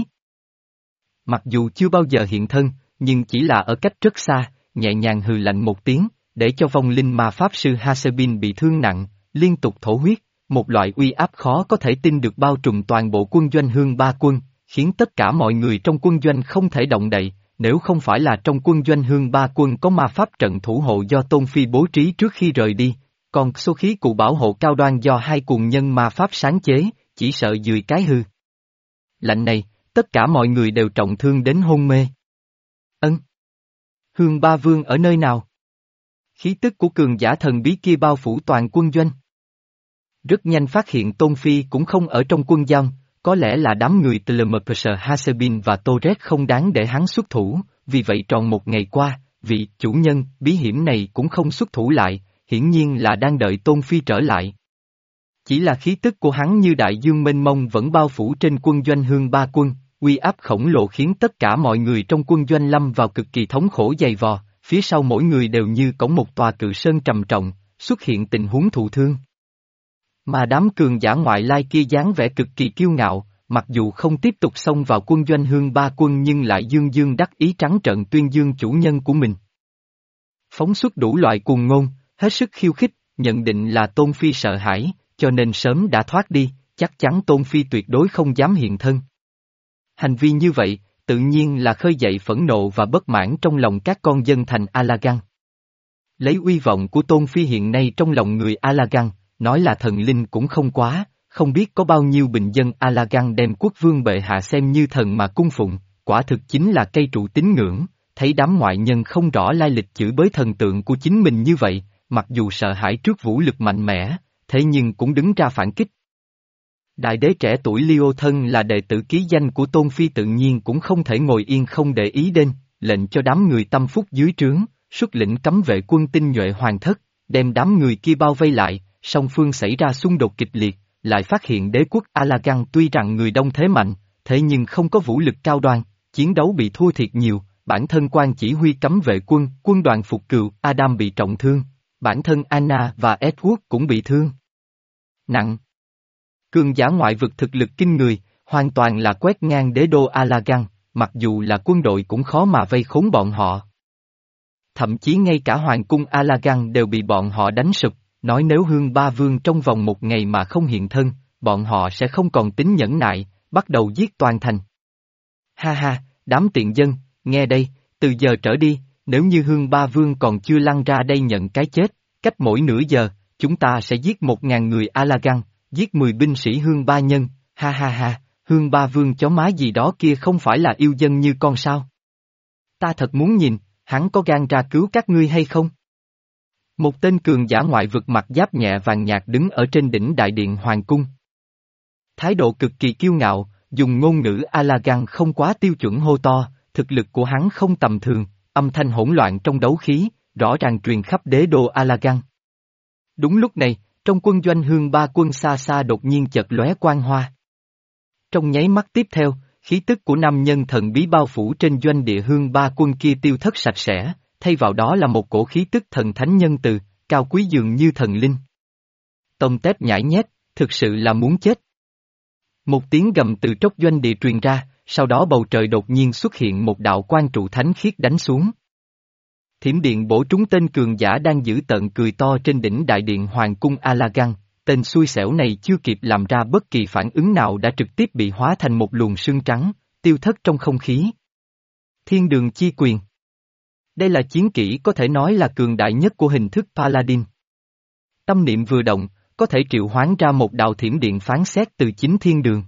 Mặc dù chưa bao giờ hiện thân, nhưng chỉ là ở cách rất xa, nhẹ nhàng hừ lạnh một tiếng, để cho vong linh ma pháp sư Hasebin bị thương nặng, liên tục thổ huyết, một loại uy áp khó có thể tin được bao trùm toàn bộ quân doanh Hương Ba quân, khiến tất cả mọi người trong quân doanh không thể động đậy, nếu không phải là trong quân doanh Hương Ba quân có ma pháp trận thủ hộ do Tôn Phi bố trí trước khi rời đi, còn số khí cụ bảo hộ cao đoan do hai cuồng nhân ma pháp sáng chế, chỉ sợ dười cái hư. Lạnh này, tất cả mọi người đều trọng thương đến hôn mê. Ân. Hương Ba Vương ở nơi nào? Khí tức của cường giả thần bí kia bao phủ toàn quân doanh. Rất nhanh phát hiện Tôn Phi cũng không ở trong quân doanh, có lẽ là đám người từ Tlmps Hasebin và Torres không đáng để hắn xuất thủ, vì vậy tròn một ngày qua, vị chủ nhân bí hiểm này cũng không xuất thủ lại, hiển nhiên là đang đợi Tôn Phi trở lại. Chỉ là khí tức của hắn như đại dương mênh mông vẫn bao phủ trên quân doanh Hương Ba quân, uy áp khổng lồ khiến tất cả mọi người trong quân doanh lâm vào cực kỳ thống khổ dày vò, phía sau mỗi người đều như cổng một tòa cự sơn trầm trọng, xuất hiện tình huống thụ thương. Mà đám cường giả ngoại lai kia dáng vẻ cực kỳ kiêu ngạo, mặc dù không tiếp tục xông vào quân doanh Hương Ba Quân nhưng lại dương dương đắc ý trắng trợn tuyên dương chủ nhân của mình. Phóng xuất đủ loại cuồng ngôn, hết sức khiêu khích, nhận định là Tôn Phi sợ hãi, cho nên sớm đã thoát đi, chắc chắn Tôn Phi tuyệt đối không dám hiện thân. Hành vi như vậy, tự nhiên là khơi dậy phẫn nộ và bất mãn trong lòng các con dân thành Alagan. Lấy uy vọng của Tôn Phi hiện nay trong lòng người Alagan, nói là thần linh cũng không quá, không biết có bao nhiêu bình dân Alagan đem quốc vương bệ hạ xem như thần mà cung phụng, quả thực chính là cây trụ tín ngưỡng, thấy đám ngoại nhân không rõ lai lịch chửi bới thần tượng của chính mình như vậy, mặc dù sợ hãi trước vũ lực mạnh mẽ, thế nhưng cũng đứng ra phản kích. Đại đế trẻ tuổi Leo thân là đệ tử ký danh của Tôn Phi tự nhiên cũng không thể ngồi yên không để ý đến, lệnh cho đám người tâm phúc dưới trướng, xuất lĩnh cấm vệ quân tinh nhuệ hoàng thất, đem đám người kia bao vây lại, song phương xảy ra xung đột kịch liệt, lại phát hiện đế quốc Alagan tuy rằng người đông thế mạnh, thế nhưng không có vũ lực cao đoan, chiến đấu bị thua thiệt nhiều, bản thân quan chỉ huy cấm vệ quân, quân đoàn phục cựu Adam bị trọng thương, bản thân Anna và Edward cũng bị thương nặng. Cường giả ngoại vực thực lực kinh người, hoàn toàn là quét ngang đế đô Alagan, mặc dù là quân đội cũng khó mà vây khốn bọn họ. Thậm chí ngay cả hoàng cung Alagan đều bị bọn họ đánh sụp, nói nếu Hương Ba Vương trong vòng một ngày mà không hiện thân, bọn họ sẽ không còn tính nhẫn nại, bắt đầu giết toàn thành. Ha ha, đám tiện dân, nghe đây, từ giờ trở đi, nếu như Hương Ba Vương còn chưa lăn ra đây nhận cái chết, cách mỗi nửa giờ, chúng ta sẽ giết một ngàn người Alagan, giết mười binh sĩ Hương Ba Nhân, ha ha ha, Hương Ba Vương chó má gì đó kia không phải là yêu dân như con sao? Ta thật muốn nhìn, hắn có gan ra cứu các ngươi hay không? Một tên cường giả ngoại vực mặt giáp nhẹ vàng nhạt đứng ở trên đỉnh đại điện hoàng cung. Thái độ cực kỳ kiêu ngạo, dùng ngôn ngữ Alagan không quá tiêu chuẩn hô to, thực lực của hắn không tầm thường, âm thanh hỗn loạn trong đấu khí, rõ ràng truyền khắp đế đô Alagan. Đúng lúc này, trong quân doanh Hương Ba Quân xa xa đột nhiên chợt lóe quang hoa. Trong nháy mắt tiếp theo, khí tức của nam nhân thần bí bao phủ trên doanh địa Hương Ba Quân kia tiêu thất sạch sẽ, thay vào đó là một cổ khí tức thần thánh nhân từ, cao quý dường như thần linh. Tông tép nhãi nhét, thực sự là muốn chết. Một tiếng gầm từ tróc doanh địa truyền ra, sau đó bầu trời đột nhiên xuất hiện một đạo quang trụ thánh khiết đánh xuống. Thiểm điện bổ trúng tên cường giả đang giữ tợn cười to trên đỉnh đại điện hoàng cung Alagan, tên xui xẻo này chưa kịp làm ra bất kỳ phản ứng nào đã trực tiếp bị hóa thành một luồng sương trắng, tiêu thất trong không khí. Thiên đường chi quyền. Đây là chiến kỹ có thể nói là cường đại nhất của hình thức Paladin. Tâm niệm vừa động, có thể triệu hoán ra một đạo thiểm điện phán xét từ chính thiên đường.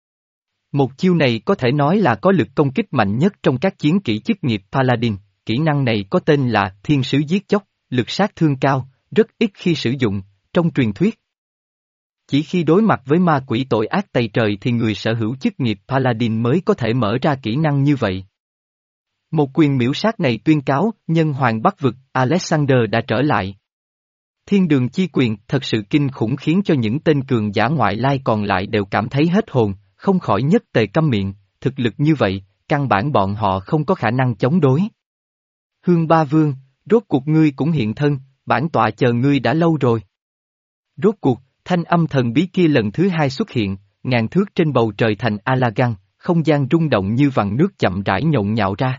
Một chiêu này có thể nói là có lực công kích mạnh nhất trong các chiến kỹ chức nghiệp Paladin, kỹ năng này có tên là Thiên Sứ Giết Chóc, lực sát thương cao, rất ít khi sử dụng, trong truyền thuyết. Chỉ khi đối mặt với ma quỷ tội ác tày trời thì người sở hữu chức nghiệp Paladin mới có thể mở ra kỹ năng như vậy. Một quyền miễu sát này tuyên cáo, nhân hoàng Bắc vực, Alexander đã trở lại. Thiên đường chi quyền thật sự kinh khủng khiến cho những tên cường giả ngoại lai còn lại đều cảm thấy hết hồn, không khỏi nhất tề câm miệng, thực lực như vậy, căn bản bọn họ không có khả năng chống đối. Hương Ba Vương, rốt cuộc ngươi cũng hiện thân, bản tọa chờ ngươi đã lâu rồi. Rốt cuộc, thanh âm thần bí kia lần thứ hai xuất hiện, ngàn thước trên bầu trời thành Alagan, không gian rung động như vằn nước chậm rãi nhộn nhạo ra.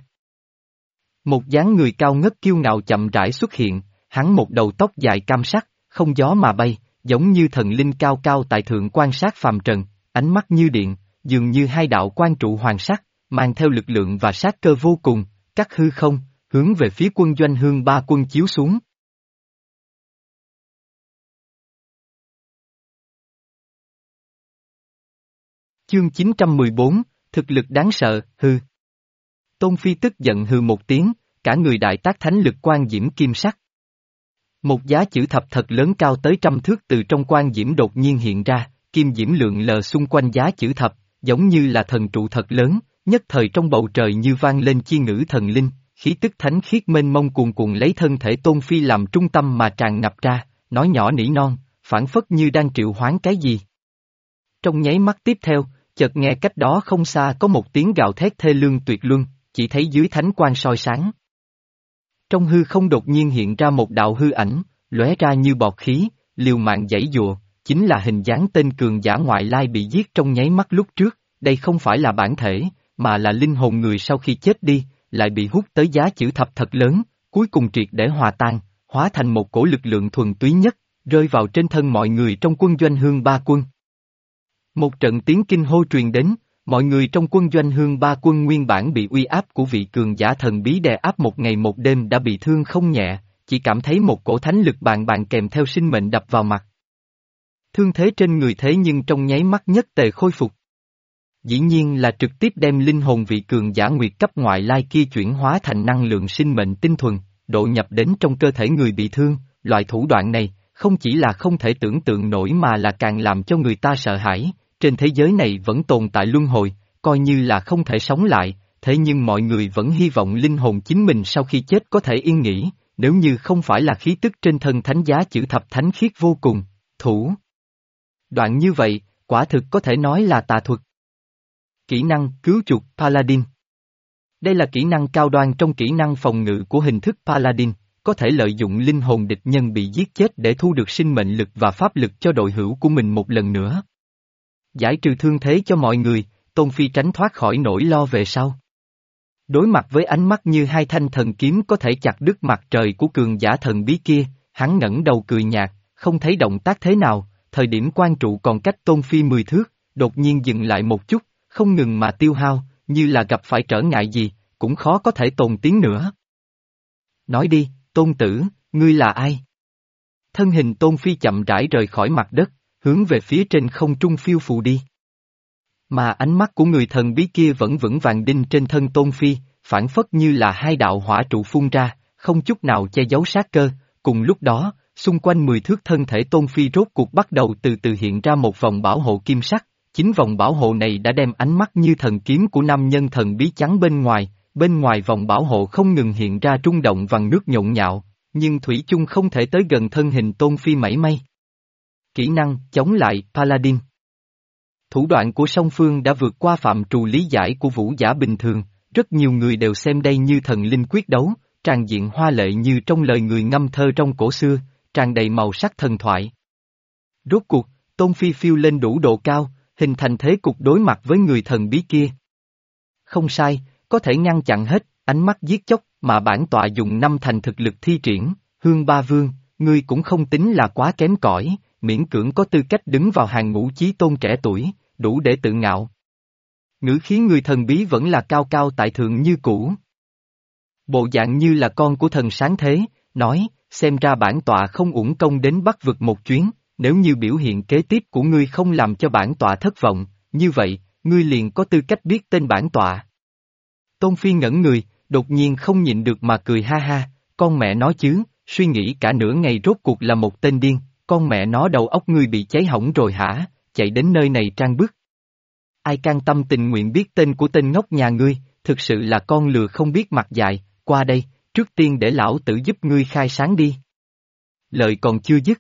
Một dáng người cao ngất kiêu ngạo chậm rãi xuất hiện, hắn một đầu tóc dài cam sắc, không gió mà bay, giống như thần linh cao cao tại thượng quan sát phàm trần, ánh mắt như điện, dường như hai đạo quan trụ hoàng sắc, mang theo lực lượng và sát cơ vô cùng, cắt hư không, hướng về phía quân doanh Hương Ba Quân chiếu xuống. Chương chín trăm mười bốn, thực lực đáng sợ, hư. Tôn Phi tức giận hư một tiếng, cả người đại tác thánh lực quan diễm kim sắc. Một giá chữ thập thật lớn cao tới trăm thước từ trong quan diễm đột nhiên hiện ra, kim diễm lượn lờ xung quanh giá chữ thập, giống như là thần trụ thật lớn, nhất thời trong bầu trời như vang lên chi ngữ thần linh, khí tức thánh khiết mênh mông cuồn cuộn lấy thân thể Tôn Phi làm trung tâm mà tràn ngập ra, nói nhỏ nỉ non, phảng phất như đang triệu hoán cái gì. Trong nháy mắt tiếp theo, chợt nghe cách đó không xa có một tiếng gào thét thê lương tuyệt luân, chỉ thấy dưới thánh quang soi sáng. Trong hư không đột nhiên hiện ra một đạo hư ảnh, lóe ra như bọt khí, liều mạng giãy giụa, chính là hình dáng tên cường giả ngoại lai bị giết trong nháy mắt lúc trước, đây không phải là bản thể, mà là linh hồn người sau khi chết đi, lại bị hút tới giá chữ thập thật lớn, cuối cùng triệt để hòa tan, hóa thành một cổ lực lượng thuần túy nhất, rơi vào trên thân mọi người trong quân doanh Hương Ba Quân. Một trận tiếng kinh hô truyền đến, mọi người trong quân doanh Hương Ba Quân nguyên bản bị uy áp của vị cường giả thần bí đè áp một ngày một đêm đã bị thương không nhẹ, chỉ cảm thấy một cổ thánh lực bàng bàng kèm theo sinh mệnh đập vào mặt. Thương thế trên người thế nhưng trong nháy mắt nhất tề khôi phục. Dĩ nhiên là trực tiếp đem linh hồn vị cường giả nguyệt cấp ngoại lai kia chuyển hóa thành năng lượng sinh mệnh tinh thuần, độ nhập đến trong cơ thể người bị thương, loại thủ đoạn này, không chỉ là không thể tưởng tượng nổi mà là càng làm cho người ta sợ hãi, trên thế giới này vẫn tồn tại luân hồi, coi như là không thể sống lại, thế nhưng mọi người vẫn hy vọng linh hồn chính mình sau khi chết có thể yên nghỉ, nếu như không phải là khí tức trên thân thánh giá chữ thập thánh khiết vô cùng, thủ. Đoạn như vậy, quả thực có thể nói là tà thuật. Kỹ năng cứu chuộc Paladin. Đây là kỹ năng cao đoan trong kỹ năng phòng ngự của hình thức Paladin, có thể lợi dụng linh hồn địch nhân bị giết chết để thu được sinh mệnh lực và pháp lực cho đội hữu của mình một lần nữa. Giải trừ thương thế cho mọi người, Tôn Phi tránh thoát khỏi nỗi lo về sau. Đối mặt với ánh mắt như hai thanh thần kiếm có thể chặt đứt mặt trời của cường giả thần bí kia, hắn ngẩng đầu cười nhạt, không thấy động tác thế nào, thời điểm quan trụ còn cách Tôn Phi mười thước, đột nhiên dừng lại một chút, không ngừng mà tiêu hao, như là gặp phải trở ngại gì, cũng khó có thể tồn tiếng nữa. Nói đi, Tôn tử, ngươi là ai? Thân hình Tôn Phi chậm rãi rời khỏi mặt đất, hướng về phía trên không trung phiêu phù đi. Mà ánh mắt của người thần bí kia vẫn vững vàng đinh trên thân Tôn Phi, phản phất như là hai đạo hỏa trụ phun ra, không chút nào che giấu sát cơ, cùng lúc đó, xung quanh mười thước thân thể Tôn Phi rốt cuộc bắt đầu từ từ hiện ra một vòng bảo hộ kim sắc, chính vòng bảo hộ này đã đem ánh mắt như thần kiếm của nam nhân thần bí chắn bên ngoài, bên ngoài vòng bảo hộ không ngừng hiện ra rung động vằn nước nhộn nhạo, nhưng thủy chung không thể tới gần thân hình Tôn Phi mảy may. Kỹ năng chống lại Paladin. Thủ đoạn của song phương đã vượt qua phạm trù lý giải của vũ giả bình thường, rất nhiều người đều xem đây như thần linh quyết đấu, tràn diện hoa lệ như trong lời người ngâm thơ trong cổ xưa, tràn đầy màu sắc thần thoại. Rốt cuộc, Tôn Phi phiêu lên đủ độ cao, hình thành thế cục đối mặt với người thần bí kia. Không sai, có thể ngăn chặn hết, ánh mắt giết chóc mà bản tọa dùng năm thành thực lực thi triển, Hương Ba Vương, ngươi cũng không tính là quá kém cỏi, miễn cưỡng có tư cách đứng vào hàng ngũ chí tôn trẻ tuổi, đủ để tự ngạo. Ngữ khí người thần bí vẫn là cao cao tại thượng như cũ. Bộ dạng như là con của thần sáng thế, nói, xem ra bản tọa không uổng công đến Bắc vực một chuyến, nếu như biểu hiện kế tiếp của ngươi không làm cho bản tọa thất vọng, như vậy, ngươi liền có tư cách biết tên bản tọa. Tôn Phi ngẩn người, đột nhiên không nhịn được mà cười ha ha, con mẹ nó chứ, suy nghĩ cả nửa ngày rốt cuộc là một tên điên, con mẹ nó đầu óc ngươi bị cháy hỏng rồi hả, chạy đến nơi này trang bức. Ai can tâm tình nguyện biết tên của tên ngốc nhà ngươi, thực sự là con lừa không biết mặt dài, qua đây, trước tiên để lão tử giúp ngươi khai sáng đi. Lời còn chưa dứt.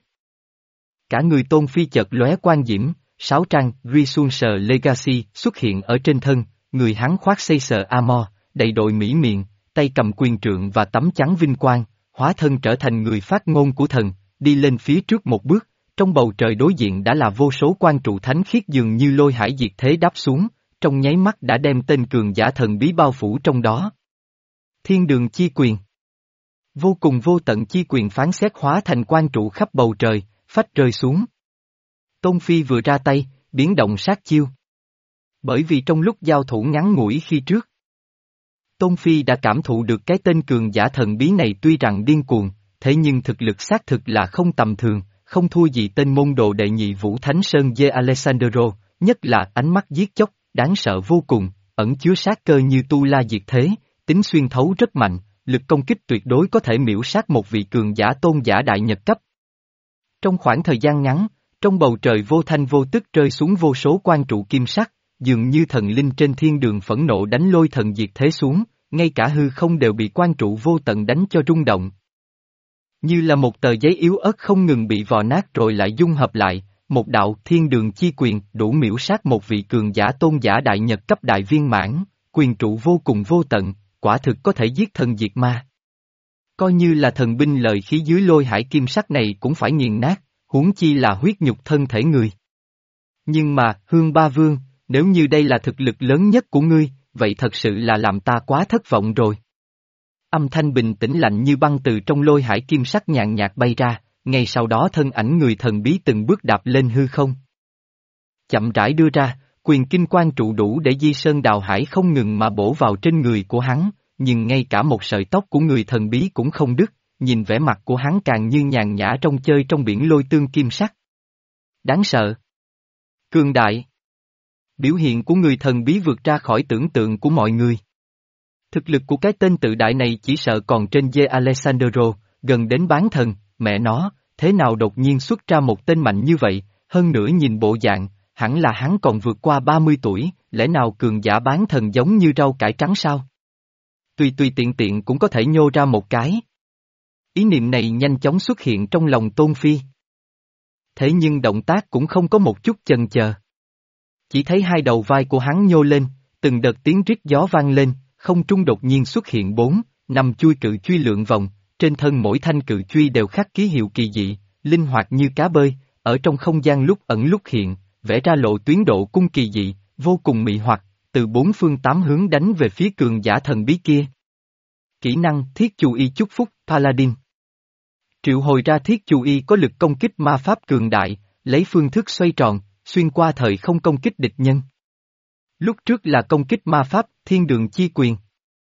Cả người Tôn Phi chợt lóe quang diễm, sáu trang Resurser Legacy xuất hiện ở trên thân, người hắn khoác xây sờ armor, đầy đội mỹ miệng, tay cầm quyền trượng và tấm chắn vinh quang, hóa thân trở thành người phát ngôn của thần, đi lên phía trước một bước, trong bầu trời đối diện đã là vô số quan trụ thánh khiết dường như lôi hải diệt thế đáp xuống, trong nháy mắt đã đem tên cường giả thần bí bao phủ trong đó. Thiên đường chi quyền. Vô cùng vô tận chi quyền phán xét hóa thành quan trụ khắp bầu trời, phách rơi xuống. Tôn Phi vừa ra tay, biến động sát chiêu. Bởi vì trong lúc giao thủ ngắn ngủi khi trước, Tôn Phi đã cảm thụ được cái tên cường giả thần bí này tuy rằng điên cuồng, thế nhưng thực lực xác thực là không tầm thường, không thua gì tên môn đồ đệ nhị Vũ Thánh Sơn De Alessandro, nhất là ánh mắt giết chóc, đáng sợ vô cùng, ẩn chứa sát cơ như tu la diệt thế, tính xuyên thấu rất mạnh, lực công kích tuyệt đối có thể miễu sát một vị cường giả tôn giả đại nhật cấp. Trong khoảng thời gian ngắn, trong bầu trời vô thanh vô tức rơi xuống vô số quan trụ kim sắc, dường như thần linh trên thiên đường phẫn nộ đánh lôi thần diệt thế xuống, ngay cả hư không đều bị quan trụ vô tận đánh cho rung động. Như là một tờ giấy yếu ớt không ngừng bị vò nát rồi lại dung hợp lại, một đạo thiên đường chi quyền đủ miễu sát một vị cường giả tôn giả đại nhật cấp đại viên mãn, quyền trụ vô cùng vô tận, quả thực có thể giết thần diệt ma. Coi như là thần binh lợi khí dưới lôi hải kim sắc này cũng phải nghiền nát, huống chi là huyết nhục thân thể người. Nhưng mà, Hương Ba Vương, Nếu như đây là thực lực lớn nhất của ngươi, vậy thật sự là làm ta quá thất vọng rồi. Âm thanh bình tĩnh lạnh như băng từ trong lôi hải kim sắc nhàn nhạt bay ra, ngay sau đó thân ảnh người thần bí từng bước đạp lên hư không. Chậm rãi đưa ra, quyền kinh quan trụ đủ để di sơn đào hải không ngừng mà bổ vào trên người của hắn, nhưng ngay cả một sợi tóc của người thần bí cũng không đứt, nhìn vẻ mặt của hắn càng như nhàn nhã trong chơi trong biển lôi tương kim sắc. Đáng sợ. Cường đại. Biểu hiện của người thần bí vượt ra khỏi tưởng tượng của mọi người. Thực lực của cái tên tự đại này chỉ sợ còn trên dê Alessandro, gần đến bán thần, mẹ nó, thế nào đột nhiên xuất ra một tên mạnh như vậy, hơn nữa nhìn bộ dạng, hẳn là hắn còn vượt qua ba mươi tuổi, lẽ nào cường giả bán thần giống như rau cải trắng sao? Tùy tùy tiện tiện cũng có thể nhô ra một cái. Ý niệm này nhanh chóng xuất hiện trong lòng Tôn Phi. Thế nhưng động tác cũng không có một chút chần chờ. Chỉ thấy hai đầu vai của hắn nhô lên, từng đợt tiếng rít gió vang lên, không trung đột nhiên xuất hiện bốn, năm chui cự truy lượn vòng, trên thân mỗi thanh cự truy đều khắc ký hiệu kỳ dị, linh hoạt như cá bơi, ở trong không gian lúc ẩn lúc hiện, vẽ ra lộ tuyến độ cung kỳ dị, vô cùng mị hoặc, từ bốn phương tám hướng đánh về phía cường giả thần bí kia. Kỹ năng Thiết Chu Y chúc phúc, Paladin. Triệu hồi ra Thiết Chu Y có lực công kích ma pháp cường đại, lấy phương thức xoay tròn, xuyên qua thời không công kích địch nhân. Lúc trước là công kích ma pháp, thiên đường chi quyền.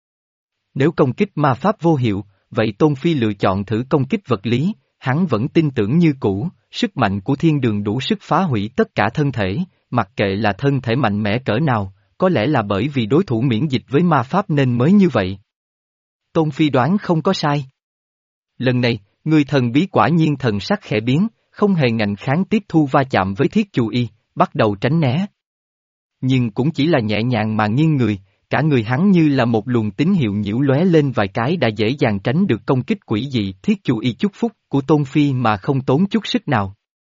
Nếu công kích ma pháp vô hiệu, vậy Tôn Phi lựa chọn thử công kích vật lý, hắn vẫn tin tưởng như cũ, sức mạnh của thiên đường đủ sức phá hủy tất cả thân thể, mặc kệ là thân thể mạnh mẽ cỡ nào, có lẽ là bởi vì đối thủ miễn dịch với ma pháp nên mới như vậy. Tôn Phi đoán không có sai. Lần này, người thần bí quả nhiên thần sắc khẽ biến, không hề ngạnh kháng tiếp thu va chạm với Thiết Chu Y, bắt đầu tránh né. Nhưng cũng chỉ là nhẹ nhàng mà nghiêng người, cả người hắn như là một luồng tín hiệu nhiễu lóe lên vài cái đã dễ dàng tránh được công kích quỷ dị Thiết Chu Y chúc phúc của Tôn Phi mà không tốn chút sức nào.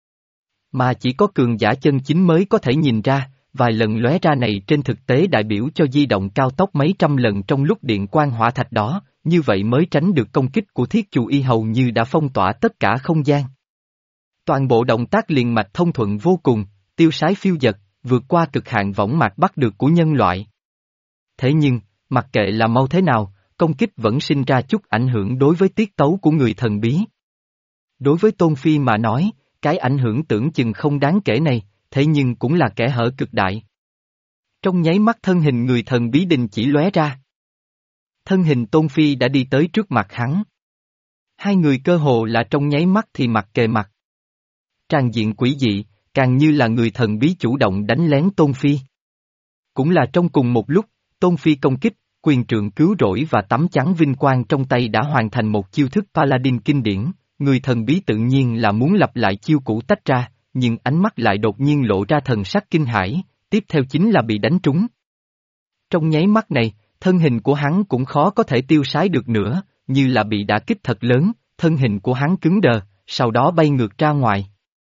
Mà chỉ có cường giả chân chính mới có thể nhìn ra, vài lần lóe ra này trên thực tế đại biểu cho di động cao tốc mấy trăm lần trong lúc điện quang hỏa thạch đó, như vậy mới tránh được công kích của Thiết Chu Y hầu như đã phong tỏa tất cả không gian. Toàn bộ động tác liền mạch thông thuận vô cùng, tiêu sái phiêu dật, vượt qua cực hạn võng mạc bắt được của nhân loại. Thế nhưng, mặc kệ là mau thế nào, công kích vẫn sinh ra chút ảnh hưởng đối với tiết tấu của người thần bí. Đối với Tôn Phi mà nói, cái ảnh hưởng tưởng chừng không đáng kể này, thế nhưng cũng là kẻ hở cực đại. Trong nháy mắt thân hình người thần bí đình chỉ lóe ra. Thân hình Tôn Phi đã đi tới trước mặt hắn. Hai người cơ hồ là trong nháy mắt thì mặt kề mặt. Tràn diện quỷ dị, càng như là người thần bí chủ động đánh lén Tôn Phi. Cũng là trong cùng một lúc, Tôn Phi công kích, quyền trượng cứu rỗi và tấm chắn vinh quang trong tay đã hoàn thành một chiêu thức Paladin kinh điển, người thần bí tự nhiên là muốn lặp lại chiêu cũ tách ra, nhưng ánh mắt lại đột nhiên lộ ra thần sắc kinh hãi, tiếp theo chính là bị đánh trúng. Trong nháy mắt này, thân hình của hắn cũng khó có thể tiêu sái được nữa, như là bị đả kích thật lớn, thân hình của hắn cứng đờ, sau đó bay ngược ra ngoài.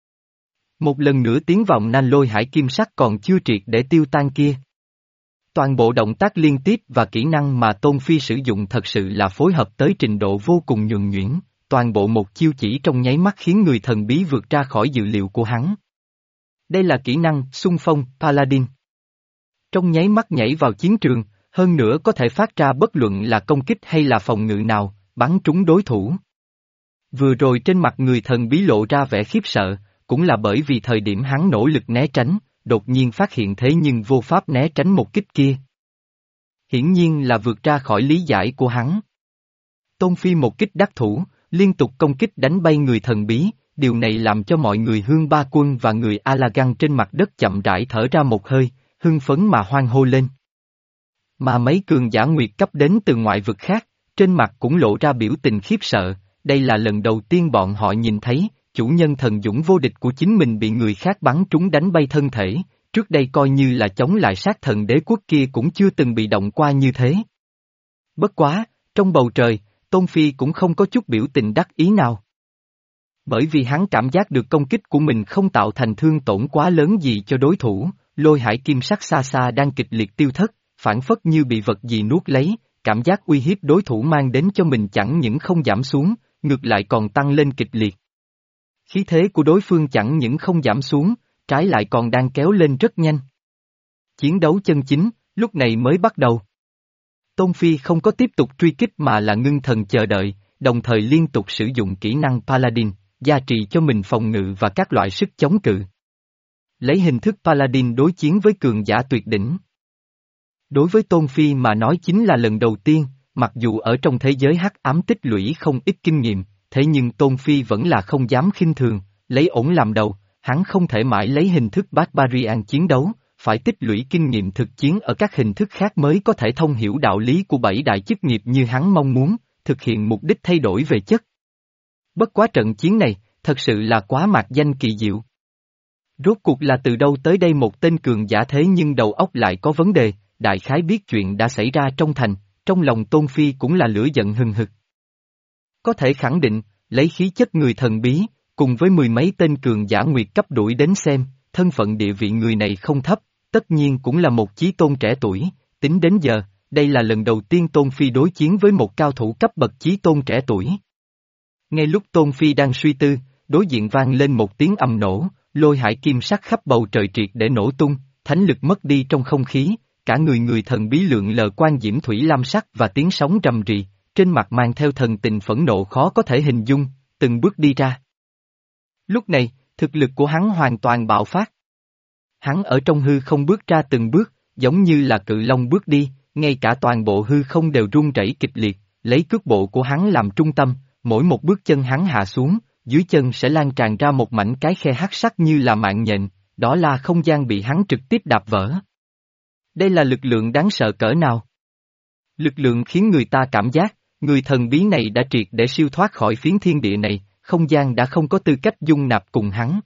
Một lần nữa tiến vòng nan lôi hải kim sắc còn chưa triệt để tiêu tan kia. Toàn bộ động tác liên tiếp và kỹ năng mà Tôn Phi sử dụng thật sự là phối hợp tới trình độ vô cùng nhuần nhuyễn, toàn bộ một chiêu chỉ trong nháy mắt khiến người thần bí vượt ra khỏi dự liệu của hắn. Đây là kỹ năng xung phong Paladin. Trong nháy mắt nhảy vào chiến trường, hơn nữa có thể phát ra bất luận là công kích hay là phòng ngự nào, bắn trúng đối thủ. Vừa rồi trên mặt người thần bí lộ ra vẻ khiếp sợ, cũng là bởi vì thời điểm hắn nỗ lực né tránh, đột nhiên phát hiện thế nhưng vô pháp né tránh một kích kia. Hiển nhiên là vượt ra khỏi lý giải của hắn. Tôn Phi một kích đắc thủ, liên tục công kích đánh bay người thần bí, điều này làm cho mọi người Hương Ba Quân và người Alagan trên mặt đất chậm rãi thở ra một hơi, hưng phấn mà hoan hô lên. Mà mấy cường giả nguyệt cấp đến từ ngoại vực khác, trên mặt cũng lộ ra biểu tình khiếp sợ, đây là lần đầu tiên bọn họ nhìn thấy, chủ nhân thần dũng vô địch của chính mình bị người khác bắn trúng đánh bay thân thể, trước đây coi như là chống lại sát thần đế quốc kia cũng chưa từng bị động qua như thế. Bất quá, trong bầu trời, Tôn Phi cũng không có chút biểu tình đắc ý nào. Bởi vì hắn cảm giác được công kích của mình không tạo thành thương tổn quá lớn gì cho đối thủ, lôi hải kim sắc xa xa đang kịch liệt tiêu thất, phản phất như bị vật gì nuốt lấy, cảm giác uy hiếp đối thủ mang đến cho mình chẳng những không giảm xuống, ngược lại còn tăng lên kịch liệt. Khí thế của đối phương chẳng những không giảm xuống, trái lại còn đang kéo lên rất nhanh. Chiến đấu chân chính, lúc này mới bắt đầu. Tôn Phi không có tiếp tục truy kích mà là ngưng thần chờ đợi, đồng thời liên tục sử dụng kỹ năng Paladin, gia trì cho mình phòng ngự và các loại sức chống cự. Lấy hình thức Paladin đối chiến với cường giả tuyệt đỉnh. Đối với Tôn Phi mà nói chính là lần đầu tiên, mặc dù ở trong thế giới hắc ám tích lũy không ít kinh nghiệm, thế nhưng Tôn Phi vẫn là không dám khinh thường, lấy ổn làm đầu, hắn không thể mãi lấy hình thức Barbarian chiến đấu, phải tích lũy kinh nghiệm thực chiến ở các hình thức khác mới có thể thông hiểu đạo lý của bảy đại chức nghiệp như hắn mong muốn, thực hiện mục đích thay đổi về chất. Bất quá trận chiến này, thật sự là quá mạc danh kỳ diệu. Rốt cuộc là từ đâu tới đây một tên cường giả thế nhưng đầu óc lại có vấn đề, đại khái biết chuyện đã xảy ra trong thành, trong lòng Tôn Phi cũng là lửa giận hừng hực. Có thể khẳng định, lấy khí chất người thần bí, cùng với mười mấy tên cường giả nguyệt cấp đuổi đến xem, thân phận địa vị người này không thấp, tất nhiên cũng là một chí tôn trẻ tuổi, tính đến giờ, đây là lần đầu tiên Tôn Phi đối chiến với một cao thủ cấp bậc chí tôn trẻ tuổi. Ngay lúc Tôn Phi đang suy tư, đối diện vang lên một tiếng ầm nổ, lôi hải kim sắc khắp bầu trời triệt để nổ tung, thánh lực mất đi trong không khí, cả người người thần bí lượng lờ quan diễm thủy lam sắc và tiếng sóng rầm rì, trên mặt mang theo thần tình phẫn nộ khó có thể hình dung, từng bước đi ra. Lúc này, thực lực của hắn hoàn toàn bạo phát. Hắn ở trong hư không bước ra từng bước, giống như là cự long bước đi, ngay cả toàn bộ hư không đều rung rẩy kịch liệt, lấy cước bộ của hắn làm trung tâm, mỗi một bước chân hắn hạ xuống, dưới chân sẽ lan tràn ra một mảnh cái khe hắc sắc như là mạng nhện, đó là không gian bị hắn trực tiếp đạp vỡ. Đây là lực lượng đáng sợ cỡ nào? Lực lượng khiến người ta cảm giác, người thần bí này đã triệt để siêu thoát khỏi phiến thiên địa này, không gian đã không có tư cách dung nạp cùng hắn.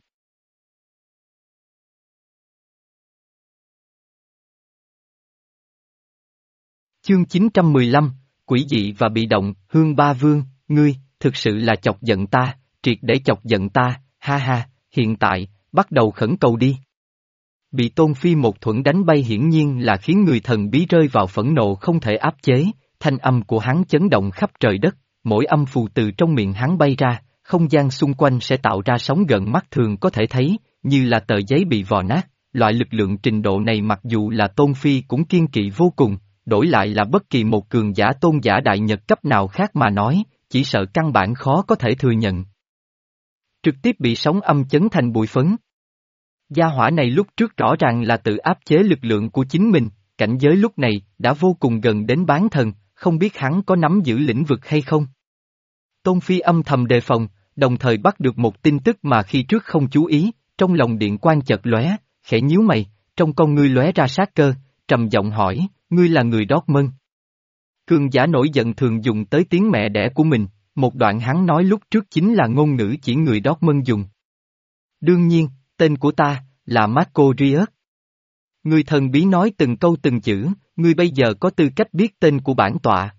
Chương chín trăm mười lăm, Quỷ dị và bị động, Hương Ba Vương, ngươi, thực sự là chọc giận ta, triệt để chọc giận ta, ha ha, hiện tại, bắt đầu khẩn cầu đi. Bị Tôn Phi một thuẫn đánh bay hiển nhiên là khiến người thần bí rơi vào phẫn nộ không thể áp chế, thanh âm của hắn chấn động khắp trời đất, mỗi âm phù từ trong miệng hắn bay ra, không gian xung quanh sẽ tạo ra sóng gần mắt thường có thể thấy, như là tờ giấy bị vò nát, loại lực lượng trình độ này mặc dù là Tôn Phi cũng kiên kỵ vô cùng, đổi lại là bất kỳ một cường giả tôn giả đại nhật cấp nào khác mà nói, chỉ sợ căn bản khó có thể thừa nhận. Trực tiếp bị sóng âm chấn thành bụi phấn. Gia hỏa này lúc trước rõ ràng là tự áp chế lực lượng của chính mình, cảnh giới lúc này đã vô cùng gần đến bán thần, không biết hắn có nắm giữ lĩnh vực hay không. Tôn Phi âm thầm đề phòng, đồng thời bắt được một tin tức mà khi trước không chú ý, trong lòng điện quang chợt lóe, khẽ nhíu mày, trong con ngươi lóe ra sát cơ, trầm giọng hỏi, ngươi là người Dortmund. Cường giả nổi giận thường dùng tới tiếng mẹ đẻ của mình, một đoạn hắn nói lúc trước chính là ngôn ngữ chỉ người Dortmund dùng. Đương nhiên, tên của ta, là Marco Rius. Người thần bí nói từng câu từng chữ, ngươi bây giờ có tư cách biết tên của bản tọa.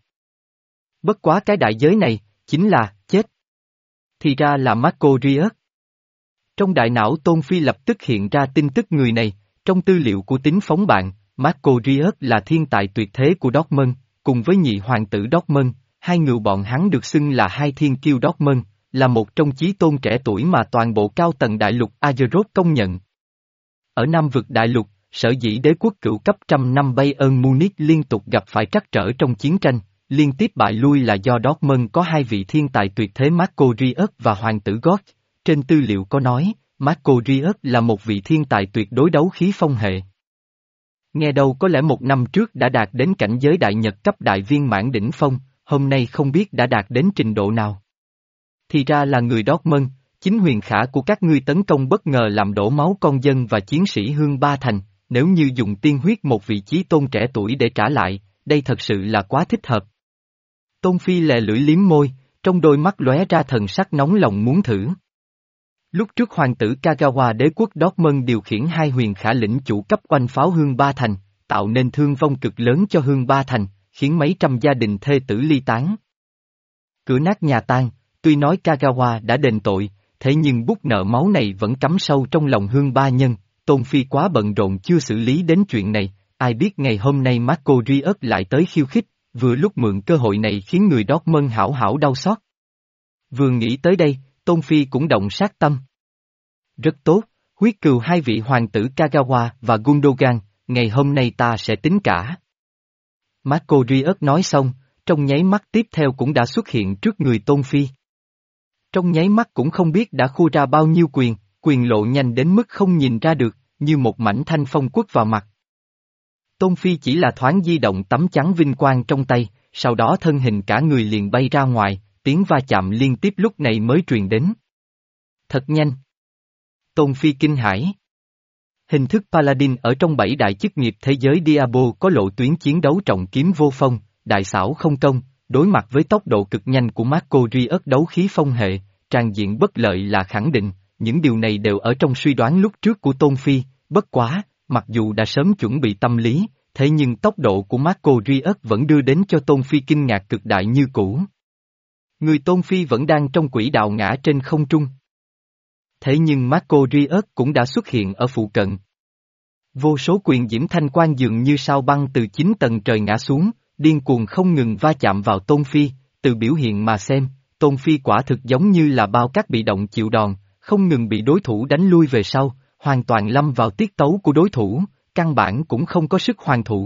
Bất quá cái đại giới này, chính là, chết. Thì ra là Marco Rius. Trong đại não Tôn Phi lập tức hiện ra tin tức người này, trong tư liệu của tính phóng bạn, Marco Rius là thiên tài tuyệt thế của Dortmund, cùng với nhị hoàng tử Dortmund, hai người bọn hắn được xưng là hai thiên kiêu Dortmund, là một trong chí tôn trẻ tuổi mà toàn bộ cao tầng đại lục Azeroth công nhận. Ở Nam vực đại lục, sở dĩ đế quốc cửu cấp trăm năm Bayern Munich liên tục gặp phải trắc trở trong chiến tranh, liên tiếp bại lui là do Dortmund có hai vị thiên tài tuyệt thế Marco Rius và hoàng tử Gort. Trên tư liệu có nói, Marco Rius là một vị thiên tài tuyệt đối đấu khí phong hệ. Nghe đâu có lẽ một năm trước đã đạt đến cảnh giới đại nhật cấp đại viên mãn đỉnh phong, hôm nay không biết đã đạt đến trình độ nào. Thì ra là người Dortmund, chính huyền khả của các ngươi tấn công bất ngờ làm đổ máu con dân và chiến sĩ Hương Ba Thành, nếu như dùng tiên huyết một vị chí tôn trẻ tuổi để trả lại, đây thật sự là quá thích hợp. Tôn Phi lè lưỡi liếm môi, trong đôi mắt lóe ra thần sắc nóng lòng muốn thử. Lúc trước hoàng tử Kagawa đế quốc Dortmund điều khiển hai huyền khả lĩnh chủ cấp oanh pháo Hương Ba Thành, tạo nên thương vong cực lớn cho Hương Ba Thành, khiến mấy trăm gia đình thê tử ly tán. Cửa nát nhà tan, tuy nói Kagawa đã đền tội, thế nhưng bút nợ máu này vẫn cắm sâu trong lòng Hương Ba Nhân, Tôn Phi quá bận rộn chưa xử lý đến chuyện này, ai biết ngày hôm nay Marco Rius lại tới khiêu khích, vừa lúc mượn cơ hội này khiến người Dortmund hảo hảo đau xót. Vừa nghĩ tới đây, Tôn Phi cũng động sát tâm. Rất tốt, huyết cừu hai vị hoàng tử Kagawa và Gundogan, ngày hôm nay ta sẽ tính cả. Marco Rius nói xong, trong nháy mắt tiếp theo cũng đã xuất hiện trước người Tôn Phi. Trong nháy mắt cũng không biết đã khu ra bao nhiêu quyền, quyền lộ nhanh đến mức không nhìn ra được, như một mảnh thanh phong quất vào mặt. Tôn Phi chỉ là thoáng di động tấm chắn vinh quang trong tay, sau đó thân hình cả người liền bay ra ngoài, tiếng va chạm liên tiếp lúc này mới truyền đến. Thật nhanh. Tôn Phi kinh hãi. Hình thức Paladin ở trong bảy đại chức nghiệp thế giới Diablo có lộ tuyến chiến đấu trọng kiếm vô phong, đại xảo không công, đối mặt với tốc độ cực nhanh của Marco Rius đấu khí phong hệ, tràn diện bất lợi là khẳng định, những điều này đều ở trong suy đoán lúc trước của Tôn Phi, bất quá, mặc dù đã sớm chuẩn bị tâm lý, thế nhưng tốc độ của Marco Rius vẫn đưa đến cho Tôn Phi kinh ngạc cực đại như cũ. Người Tôn Phi vẫn đang trong quỹ đạo ngã trên không trung. Thế nhưng Marco Rius cũng đã xuất hiện ở phụ cận. Vô số quyền diễm thanh quang dường như sao băng từ chín tầng trời ngã xuống, điên cuồng không ngừng va chạm vào Tôn Phi, từ biểu hiện mà xem, Tôn Phi quả thực giống như là bao cát bị động chịu đòn, không ngừng bị đối thủ đánh lui về sau, hoàn toàn lâm vào tiết tấu của đối thủ, căn bản cũng không có sức hoàn thủ.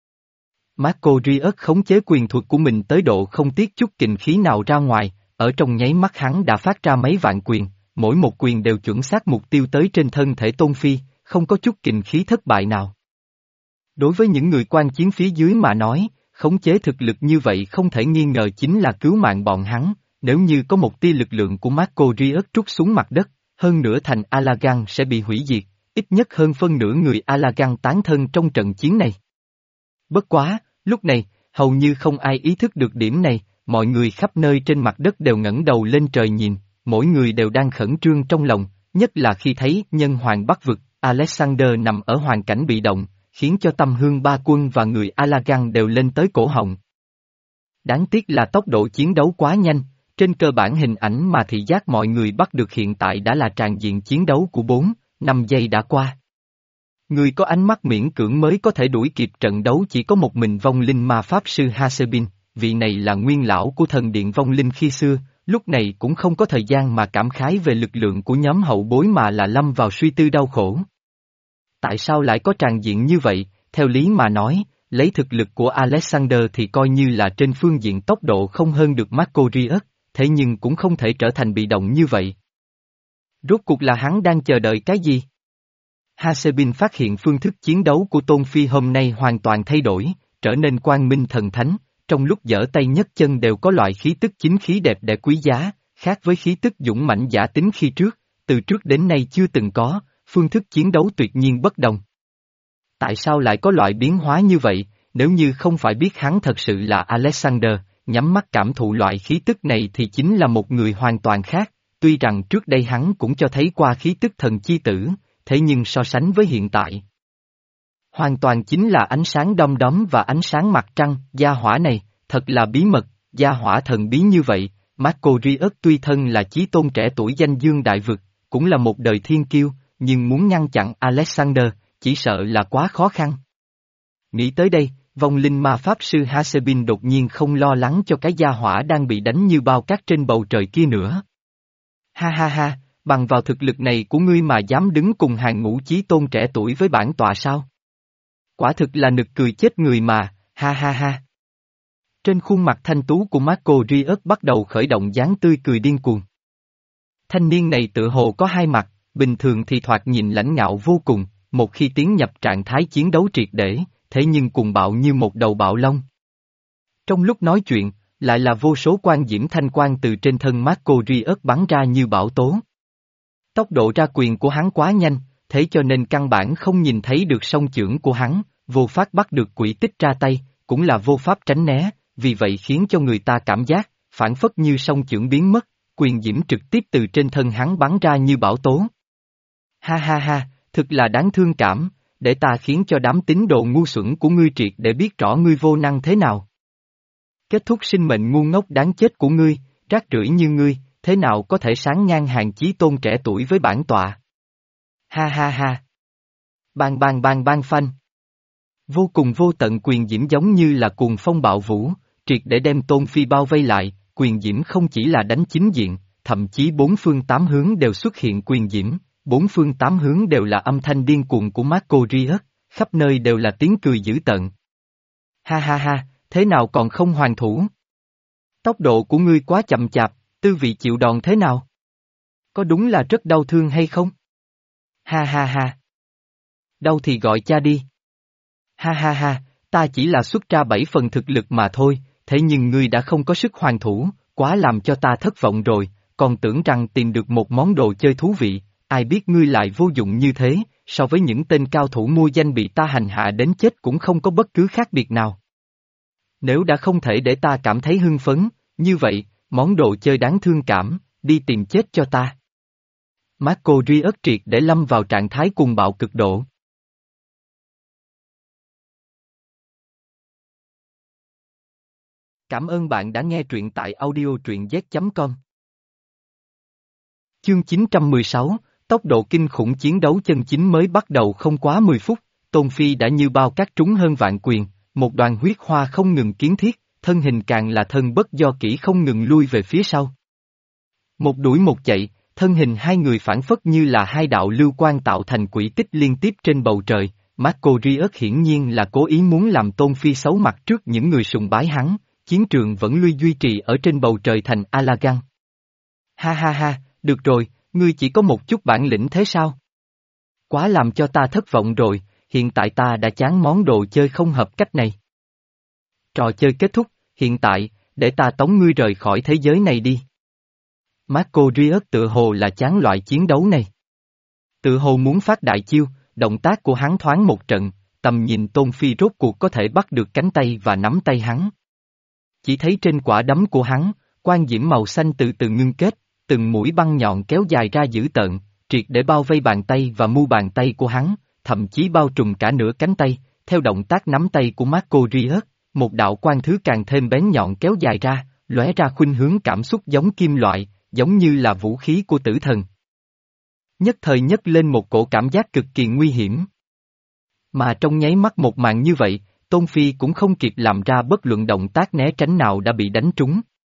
Marco Rius khống chế quyền thuật của mình tới độ không tiếc chút kình khí nào ra ngoài, ở trong nháy mắt hắn đã phát ra mấy vạn quyền, mỗi một quyền đều chuẩn xác mục tiêu tới trên thân thể Tôn Phi, không có chút kình khí thất bại nào. Đối với những người quan chiến phía dưới mà nói, khống chế thực lực như vậy không thể nghi ngờ chính là cứu mạng bọn hắn, nếu như có một tia lực lượng của Marco Rius trút xuống mặt đất, hơn nữa thành Allagan sẽ bị hủy diệt, ít nhất hơn phân nửa người Allagan tán thân trong trận chiến này. Bất quá, lúc này, hầu như không ai ý thức được điểm này, mọi người khắp nơi trên mặt đất đều ngẩng đầu lên trời nhìn, mỗi người đều đang khẩn trương trong lòng, nhất là khi thấy nhân hoàng Bắc vực, Alexander nằm ở hoàn cảnh bị động, khiến cho tâm hương ba quân và người Allagan đều lên tới cổ họng. Đáng tiếc là tốc độ chiến đấu quá nhanh, trên cơ bản hình ảnh mà thị giác mọi người bắt được hiện tại đã là tràn diện chiến đấu của bốn, năm giây đã qua. Người có ánh mắt miễn cưỡng mới có thể đuổi kịp trận đấu chỉ có một mình vong linh ma pháp sư Hasebin, vị này là nguyên lão của thần điện vong linh khi xưa, lúc này cũng không có thời gian mà cảm khái về lực lượng của nhóm hậu bối mà là lâm vào suy tư đau khổ. Tại sao lại có tràn diện như vậy, theo lý mà nói, lấy thực lực của Alexander thì coi như là trên phương diện tốc độ không hơn được Marco Rius, thế nhưng cũng không thể trở thành bị động như vậy. Rốt cuộc là hắn đang chờ đợi cái gì? Hasebin phát hiện phương thức chiến đấu của Tôn Phi hôm nay hoàn toàn thay đổi, trở nên quang minh thần thánh, trong lúc giở tay nhấc chân đều có loại khí tức chính khí đẹp đẽ quý giá, khác với khí tức dũng mãnh giả tính khi trước, từ trước đến nay chưa từng có, phương thức chiến đấu tuyệt nhiên bất đồng. Tại sao lại có loại biến hóa như vậy, nếu như không phải biết hắn thật sự là Alexander, nhắm mắt cảm thụ loại khí tức này thì chính là một người hoàn toàn khác, tuy rằng trước đây hắn cũng cho thấy qua khí tức thần chi tử, thế nhưng so sánh với hiện tại. Hoàn toàn chính là ánh sáng đom đóm và ánh sáng mặt trăng, gia hỏa này, thật là bí mật, gia hỏa thần bí như vậy, Marco Rius tuy thân là chí tôn trẻ tuổi danh dương đại vực, cũng là một đời thiên kiêu, nhưng muốn ngăn chặn Alexander, chỉ sợ là quá khó khăn. Nghĩ tới đây, vong linh ma pháp sư Hasebin đột nhiên không lo lắng cho cái gia hỏa đang bị đánh như bao cát trên bầu trời kia nữa. Ha ha ha, bằng vào thực lực này của ngươi mà dám đứng cùng hàng ngũ chí tôn trẻ tuổi với bản tọa sao? Quả thực là nực cười chết người mà, ha ha ha. Trên khuôn mặt thanh tú của Marco Rius bắt đầu khởi động dáng tươi cười điên cuồng. Thanh niên này tự hồ có hai mặt, bình thường thì thoạt nhìn lãnh ngạo vô cùng, một khi tiến nhập trạng thái chiến đấu triệt để, thế nhưng cuồng bạo như một đầu bạo long. Trong lúc nói chuyện, lại là vô số quang diễm thanh quang từ trên thân Marco Rius bắn ra như bão tố. Tốc độ ra quyền của hắn quá nhanh, thế cho nên căn bản không nhìn thấy được song chưởng của hắn, vô pháp bắt được quỷ tích ra tay, cũng là vô pháp tránh né, vì vậy khiến cho người ta cảm giác, phản phất như song chưởng biến mất, quyền diễm trực tiếp từ trên thân hắn bắn ra như bão tố. Ha ha ha, thực là đáng thương cảm, để ta khiến cho đám tín đồ ngu xuẩn của ngươi triệt để biết rõ ngươi vô năng thế nào. Kết thúc sinh mệnh ngu ngốc đáng chết của ngươi, rác rưởi như ngươi, thế nào có thể sáng ngang hàng chí tôn trẻ tuổi với bản tọa. Ha ha ha. Bang bang bang bang phanh. Vô cùng vô tận quyền diễm giống như là cuồng phong bạo vũ, triệt để đem Tôn Phi bao vây lại, quyền diễm không chỉ là đánh chính diện, thậm chí bốn phương tám hướng đều xuất hiện quyền diễm, bốn phương tám hướng đều là âm thanh điên cuồng của Marco Rius, khắp nơi đều là tiếng cười dữ tợn. Ha ha ha, thế nào còn không hoàn thủ? Tốc độ của ngươi quá chậm chạp, tư vị chịu đòn thế nào? Có đúng là rất đau thương hay không? Ha ha ha. Đau thì gọi cha đi. Ha ha ha, ta chỉ là xuất ra bảy phần thực lực mà thôi, thế nhưng ngươi đã không có sức hoàn thủ, quá làm cho ta thất vọng rồi, còn tưởng rằng tìm được một món đồ chơi thú vị, ai biết ngươi lại vô dụng như thế, so với những tên cao thủ mua danh bị ta hành hạ đến chết cũng không có bất cứ khác biệt nào. Nếu đã không thể để ta cảm thấy hưng phấn, như vậy, món đồ chơi đáng thương cảm, đi tìm chết cho ta. Marco Riot triệt để lâm vào trạng thái cuồng bạo cực độ. Cảm ơn bạn đã nghe truyện tại audio truyện z chấm com. Chương chín trăm mười sáu, tốc độ kinh khủng chiến đấu chân chính mới bắt đầu không quá mười phút, Tôn Phi đã như bao cát trúng hơn vạn quyền, một đoàn huyết hoa không ngừng kiến thiết, thân hình càng là thân bất do kỹ không ngừng lui về phía sau. Một đuổi một chạy, thân hình hai người phản phất như là hai đạo lưu quang tạo thành quỹ tích liên tiếp trên bầu trời, Marco Riot hiển nhiên là cố ý muốn làm Tôn Phi xấu mặt trước những người sùng bái hắn, chiến trường vẫn lui duy trì ở trên bầu trời thành Alagan. Ha ha ha, được rồi, ngươi chỉ có một chút bản lĩnh thế sao? Quá làm cho ta thất vọng rồi, hiện tại ta đã chán món đồ chơi không hợp cách này. Trò chơi kết thúc, hiện tại, để ta tống ngươi rời khỏi thế giới này đi. Marco Riot tự hồ là chán loại chiến đấu này. Tự hồ muốn phát đại chiêu, động tác của hắn thoáng một trận, tầm nhìn Tôn Phi rốt cuộc có thể bắt được cánh tay và nắm tay hắn. Chỉ thấy trên quả đấm của hắn, quang diễm màu xanh từ từ ngưng kết, từng mũi băng nhọn kéo dài ra dữ tợn, triệt để bao vây bàn tay và mu bàn tay của hắn, thậm chí bao trùm cả nửa cánh tay, theo động tác nắm tay của Marco Riot, một đạo quang thứ càng thêm bén nhọn kéo dài ra, lóe ra khuynh hướng cảm xúc giống kim loại, giống như là vũ khí của tử thần. Nhất thời nhấc lên một cổ cảm giác cực kỳ nguy hiểm. Mà trong nháy mắt một màn như vậy, Tôn Phi cũng không kịp làm ra bất luận động tác né tránh nào đã bị đánh trúng.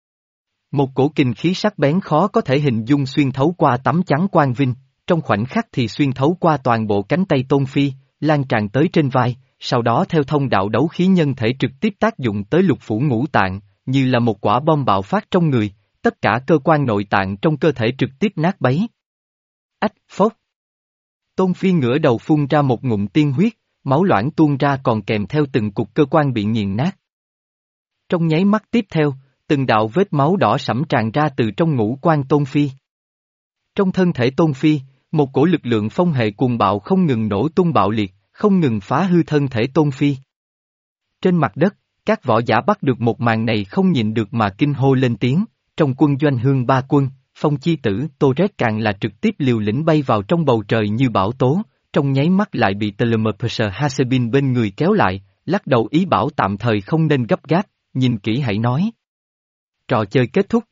Một cổ kình khí sắc bén khó có thể hình dung xuyên thấu qua tấm chắn quang vinh, trong khoảnh khắc thì xuyên thấu qua toàn bộ cánh tay Tôn Phi, lan tràn tới trên vai, sau đó theo thông đạo đấu khí nhân thể trực tiếp tác dụng tới lục phủ ngũ tạng, như là một quả bom bạo phát trong người, tất cả cơ quan nội tạng trong cơ thể trực tiếp nát bấy. Ách, phốc. Tôn Phi ngửa đầu phun ra một ngụm tiên huyết, máu loãng tuôn ra còn kèm theo từng cục cơ quan bị nghiền nát. Trong nháy mắt tiếp theo, từng đạo vết máu đỏ sẫm tràn ra từ trong ngũ quan Tôn Phi. Trong thân thể Tôn Phi, một cổ lực lượng phong hệ cuồng bạo không ngừng nổ tung bạo liệt, không ngừng phá hư thân thể Tôn Phi. Trên mặt đất, các võ giả bắt được một màn này không nhìn được mà kinh hô lên tiếng, trong quân doanh hương ba quân, Phong Chi Tử, Tô Rét càng là trực tiếp liều lĩnh bay vào trong bầu trời như bão tố, trong nháy mắt lại bị Telemerpesher Hasebin bên người kéo lại, lắc đầu ý bảo tạm thời không nên gấp gáp, nhìn kỹ hãy nói. Trò chơi kết thúc.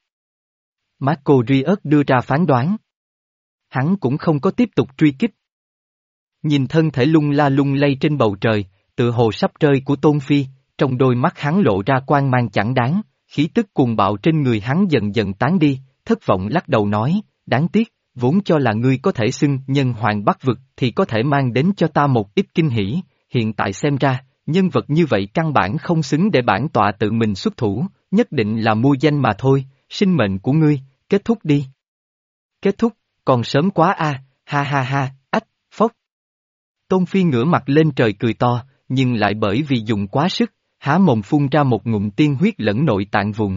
Marco Riot đưa ra phán đoán. Hắn cũng không có tiếp tục truy kích. Nhìn thân thể lung la lung lay trên bầu trời, tự hồ sắp rơi của Tôn Phi, trong đôi mắt hắn lộ ra quang mang chẳng đáng, khí tức cuồng bạo trên người hắn dần dần tán đi, thất vọng lắc đầu nói, đáng tiếc, vốn cho là ngươi có thể xưng nhân hoàng bắc vực thì có thể mang đến cho ta một ít kinh hỉ, hiện tại xem ra, nhân vật như vậy căn bản không xứng để bản tọa tự mình xuất thủ, nhất định là mua danh mà thôi, sinh mệnh của ngươi, kết thúc đi. Kết thúc, còn sớm quá a, ha ha ha, ách, phốc. Tôn Phi ngửa mặt lên trời cười to, nhưng lại bởi vì dùng quá sức, há mồm phun ra một ngụm tiên huyết lẫn nội tạng vùng.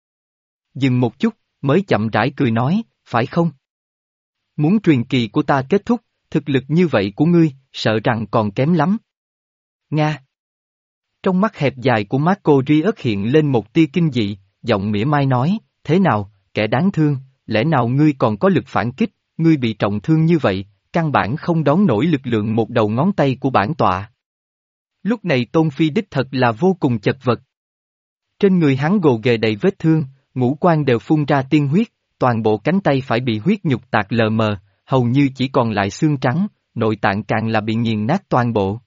Dừng một chút, mới chậm rãi cười nói, phải không? Muốn truyền kỳ của ta kết thúc, thực lực như vậy của ngươi, sợ rằng còn kém lắm. Nga. Trong mắt hẹp dài của Marco Riot hiện lên một tia kinh dị, giọng mỉa mai nói, thế nào, kẻ đáng thương, lẽ nào ngươi còn có lực phản kích, ngươi bị trọng thương như vậy, căn bản không đón nổi lực lượng một đầu ngón tay của bản tọa. Lúc này Tôn Phi đích thật là vô cùng chật vật. Trên người hắn gồ ghề đầy vết thương, ngũ quan đều phun ra tiên huyết, toàn bộ cánh tay phải bị huyết nhục tạc lờ mờ, hầu như chỉ còn lại xương trắng, nội tạng càng là bị nghiền nát toàn bộ.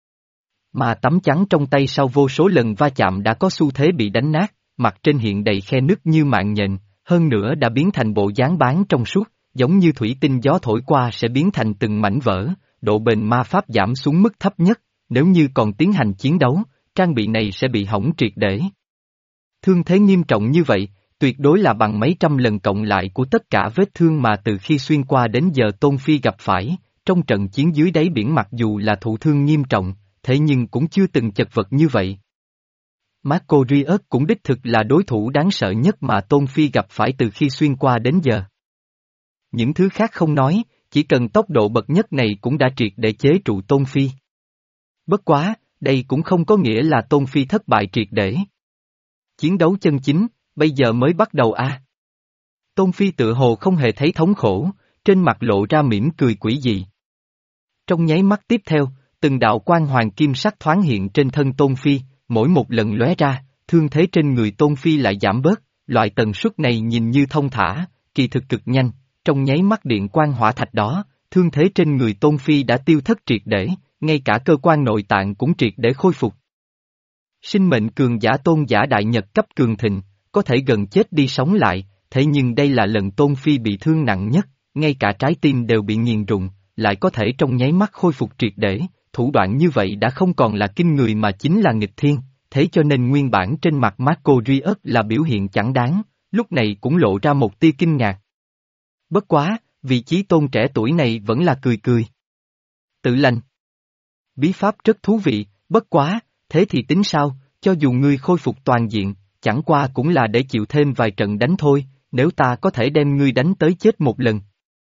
Mà tấm chắn trong tay sau vô số lần va chạm đã có xu thế bị đánh nát, mặt trên hiện đầy khe nứt như mạng nhện, hơn nữa đã biến thành bộ dáng bán trong suốt, giống như thủy tinh gió thổi qua sẽ biến thành từng mảnh vỡ, độ bền ma pháp giảm xuống mức thấp nhất, nếu như còn tiến hành chiến đấu, trang bị này sẽ bị hỏng triệt để. Thương thế nghiêm trọng như vậy, tuyệt đối là bằng mấy trăm lần cộng lại của tất cả vết thương mà từ khi xuyên qua đến giờ Tôn Phi gặp phải, trong trận chiến dưới đáy biển mặc dù là thụ thương nghiêm trọng, thế nhưng cũng chưa từng chật vật như vậy. Marco Rius cũng đích thực là đối thủ đáng sợ nhất mà Tôn Phi gặp phải từ khi xuyên qua đến giờ. Những thứ khác không nói, chỉ cần tốc độ bậc nhất này cũng đã triệt để chế trụ Tôn Phi. Bất quá, đây cũng không có nghĩa là Tôn Phi thất bại triệt để. Chiến đấu chân chính, bây giờ mới bắt đầu à. Tôn Phi tự hồ không hề thấy thống khổ, trên mặt lộ ra mỉm cười quỷ dị. Trong nháy mắt tiếp theo, từng đạo quang hoàng kim sắc thoáng hiện trên thân Tôn Phi, mỗi một lần lóe ra, thương thế trên người Tôn Phi lại giảm bớt, loại tần suất này nhìn như thông thả, kỳ thực cực nhanh, trong nháy mắt điện quang hỏa thạch đó, thương thế trên người Tôn Phi đã tiêu thất triệt để, ngay cả cơ quan nội tạng cũng triệt để khôi phục. Sinh mệnh cường giả tôn giả đại nhật cấp cường thịnh, có thể gần chết đi sống lại, thế nhưng đây là lần Tôn Phi bị thương nặng nhất, ngay cả trái tim đều bị nghiền rụng, lại có thể trong nháy mắt khôi phục triệt để, thủ đoạn như vậy đã không còn là kinh người mà chính là nghịch thiên, thế cho nên nguyên bản trên mặt Marco Rius là biểu hiện chẳng đáng, lúc này cũng lộ ra một tia kinh ngạc. Bất quá, vị chí tôn trẻ tuổi này vẫn là cười cười. Tự lành. Bí pháp rất thú vị, bất quá, thế thì tính sao, cho dù ngươi khôi phục toàn diện, chẳng qua cũng là để chịu thêm vài trận đánh thôi, nếu ta có thể đem ngươi đánh tới chết một lần.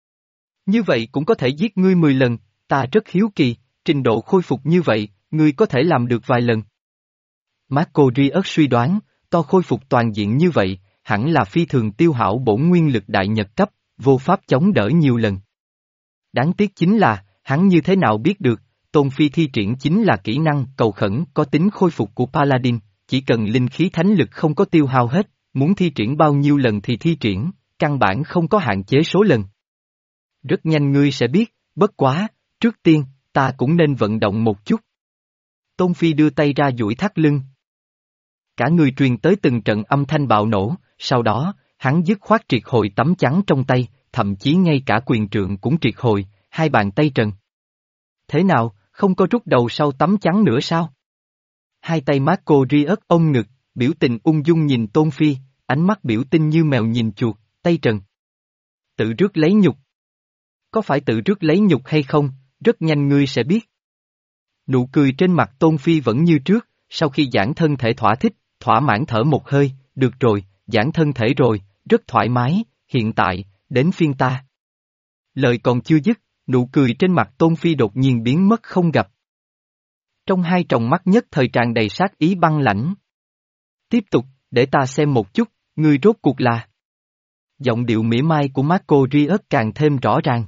Như vậy cũng có thể giết ngươi mười lần, ta rất hiếu kỳ, trình độ khôi phục như vậy, ngươi có thể làm được vài lần. Marco Rius suy đoán, to khôi phục toàn diện như vậy, hẳn là phi thường tiêu hao bổn nguyên lực đại nhật cấp, vô pháp chống đỡ nhiều lần. Đáng tiếc chính là, hắn như thế nào biết được, Tôn Phi thi triển chính là kỹ năng cầu khẩn có tính khôi phục của Paladin, chỉ cần linh khí thánh lực không có tiêu hao hết, muốn thi triển bao nhiêu lần thì thi triển, căn bản không có hạn chế số lần. Rất nhanh ngươi sẽ biết, bất quá, trước tiên, ta cũng nên vận động một chút. Tôn Phi đưa tay ra duỗi thắt lưng. Cả người truyền tới từng trận âm thanh bạo nổ, sau đó, hắn dứt khoát triệt hồi tấm chắn trong tay, thậm chí ngay cả quyền trượng cũng triệt hồi, hai bàn tay trần. Thế nào, không có rút đầu sau tấm chắn nữa sao? Hai tay Marco Rius ôm ngực, biểu tình ung dung nhìn Tôn Phi, ánh mắt biểu tình như mèo nhìn chuột, tay trần. Tự rước lấy nhục. Có phải tự rước lấy nhục hay không, rất nhanh ngươi sẽ biết. Nụ cười trên mặt Tôn Phi vẫn như trước, sau khi giãn thân thể thỏa thích, thỏa mãn thở một hơi, được rồi, giãn thân thể rồi, rất thoải mái, hiện tại, đến phiên ta. Lời còn chưa dứt, nụ cười trên mặt Tôn Phi đột nhiên biến mất không gặp. Trong hai tròng mắt nhất thời tràn đầy sát ý băng lãnh. Tiếp tục, để ta xem một chút, ngươi rốt cuộc là. Giọng điệu mỉa mai của Marco Rius càng thêm rõ ràng.